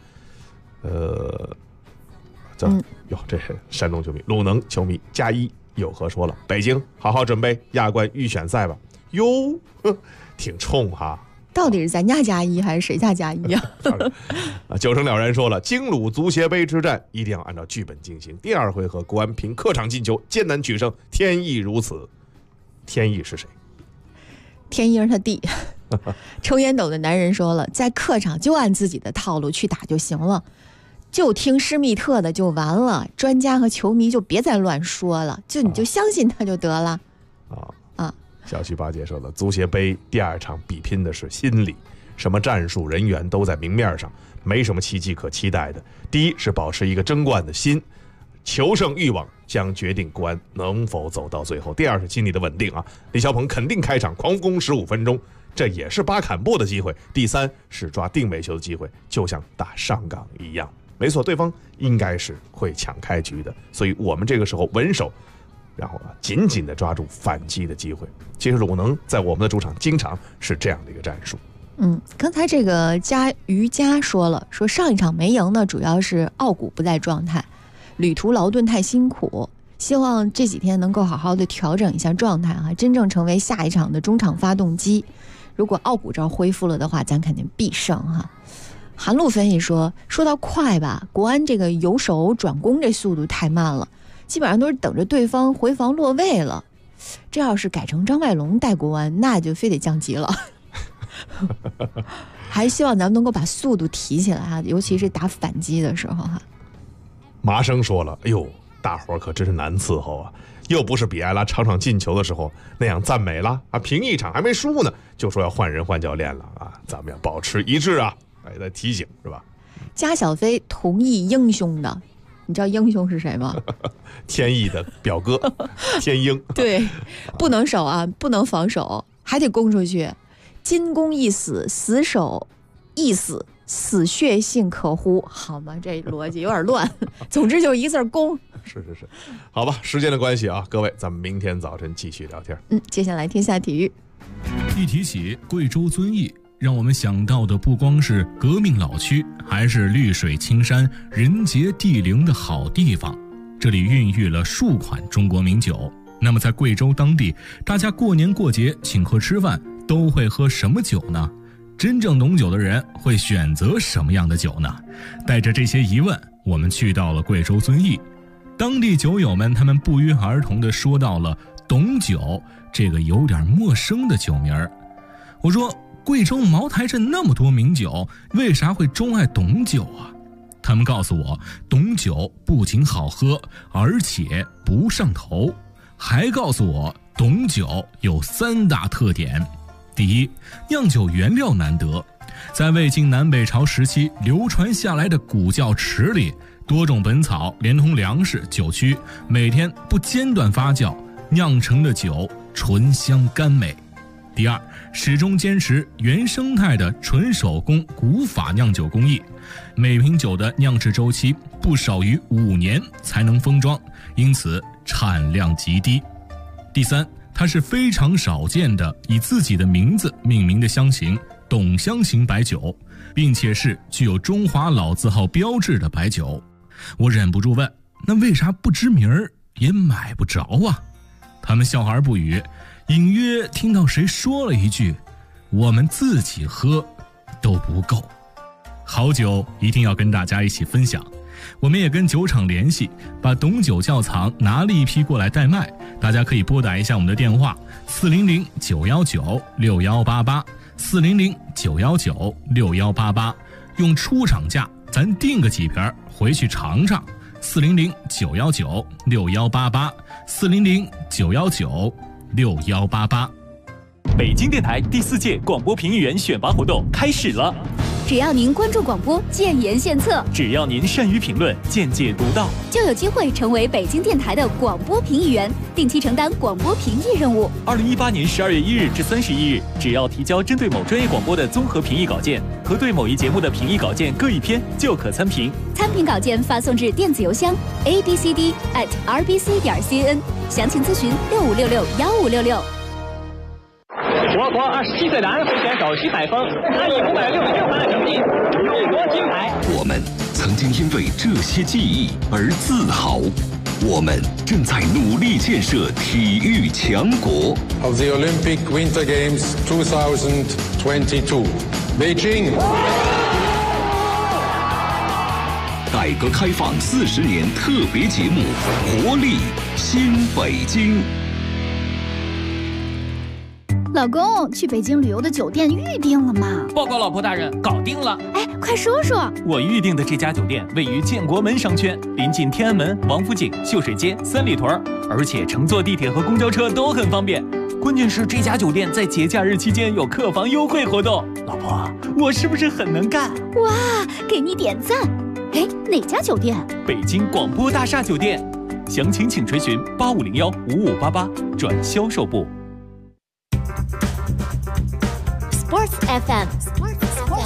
S5: 这山东球迷、鲁能球迷加一有何说了？北京好好准备亚冠预选赛吧。哟，挺冲哈。
S6: 到底是咱家加一还是谁家加一啊？
S5: 九成了然说了，京鲁足协杯之战一定要按照剧本进行。第2回合国安凭客场进球艰难取胜，天意如此。天意是谁？
S6: 天意是他弟。抽烟斗的男人说了，在客场就按自己的套路去打就行了，就听施密特的就完了，专家和球迷就别再乱说了，你就相信他就得了。
S5: 小徐八戒说了，足协杯第2场比拼的是心理，什么战术人员都在明面上，没什么奇迹可期待的。第一是保持一个争冠的心，求胜欲望将决定国安能否走到最后。第2是心理的稳定啊，李霄鹏肯定开场狂攻15分钟，这也是巴坎布的机会。第3是抓定位球的机会，就像打上港一样。没错，对方应该是会抢开局的，所以我们这个时候稳守，然后紧紧地抓住反击的机会。其实鲁能在我们的主场经常是这样的一个战术。
S6: 刚才这个瑜伽说了，说上一场没赢呢，主要是奥古不在状态，旅途劳顿太辛苦，希望这几天能够好好的调整一下状态啊，真正成为下一场的中场发动机。如果奥古这恢复了的话，咱肯定必胜哈。韩露分析说到快吧，国安这个由守转攻这速度太慢了，基本上都是等着对方回防落位了。这要是改成张外龙带国安，那就非得降级了。还希望咱们能够把速度提起来啊，尤其是打反击的时候哈。
S5: 麻生说了，哎呦，大伙可真是难伺候啊，又不是比埃拉场进球的时候那样赞美了啊，平一场还没输呢，就说要换人换教练了啊，咱们要保持一致啊，在提醒是吧？
S6: 加小飞同意英雄的，你知道英雄是谁吗？
S5: 天意的表哥天鹰。
S6: 对，不能守啊，不能防守，还得攻出去。金攻一死，死守一死，死血性可乎？好吗？这逻辑有点乱。总之就是一个字攻。
S5: 是，好吧，时间的关系啊，各位，咱们明天早晨继续聊天。
S6: 接下来天下体育。
S1: 一提起贵州遵义，让我们想到的不光是革命老区，还是绿水青山、人杰地灵的好地方。这里孕育了数款中国名酒。那么在贵州当地，大家过年过节请客吃饭都会喝什么酒呢？真正懂酒的人会选择什么样的酒呢？带着这些疑问，我们去到了贵州遵义。当地酒友们他们不约而同地说到了董酒这个有点陌生的酒名儿。我说，贵州茅台镇那么多名酒，为啥会钟爱董酒啊？他们告诉我，董酒不仅好喝，而且不上头，还告诉我董酒有3大特点。第一，酿酒原料难得，在魏晋南北朝时期流传下来的古窖池里，多种本草连同粮食、酒曲，每天不间断发酵，酿成的酒醇香甘美。第二，始终坚持原生态的纯手工古法酿酒工艺，每瓶酒的酿制周期不少于5年才能封装，因此产量极低。第三，它是非常少见的以自己的名字命名的香型董香型白酒，并且是具有中华老字号标志的白酒。我忍不住问，那为啥不知名儿也买不着啊？他们笑而不语，隐约听到谁说了一句，我们自己喝都不够。好酒一定要跟大家一起分享，我们也跟酒厂联系，把董酒窖藏拿了一批过来代卖，大家可以拨打一下我们的电话400-919-6188 400-919-6188，用出厂价咱订个几瓶回去尝尝。400-919-6188 400-919-6188。
S15: 北京电台第4届广播评议员选拔活动开始了。
S9: 只要您关注广播，建言献策，
S15: 只要您善于评论，见解独到，
S9: 就有机会成为北京电台的广播评议员，定期承担广播评议任务。
S15: 2018年12月1日至31日，只要提交针对某专业广播的综合评议稿件和对某一节目的评议稿件各1篇，就可参评。
S9: 参评稿件发送至电子邮箱 abcd@rbc.cn， 详情咨询65661566。
S16: 我国27岁男子选手徐海峰他以566分的成绩荣夺金牌。
S11: 我们曾经因为这些记忆而自豪，我们正在努力建设体育强国。
S17: Of the Olympic Winter Games 2022, Beijing。
S11: 改革开放40年特别节目《活力新北京》。
S18: 老公，去北京旅游的酒店预定了吗？
S19: 报告老婆大人，搞定了。
S18: 哎，快说说。
S15: 我预定的这家酒店位于建国门商圈，临近天安门、王府井、秀水街、三里屯，而且乘坐地铁和公交车都很方便。关键是这家酒店在节假日期间有客房优惠活动。老婆，我是不是很能干？
S18: 哇，给你点赞。哎，哪家酒店？
S15: 北京广播大厦酒店。详情请垂询85015588转销售部。
S9: Sports FM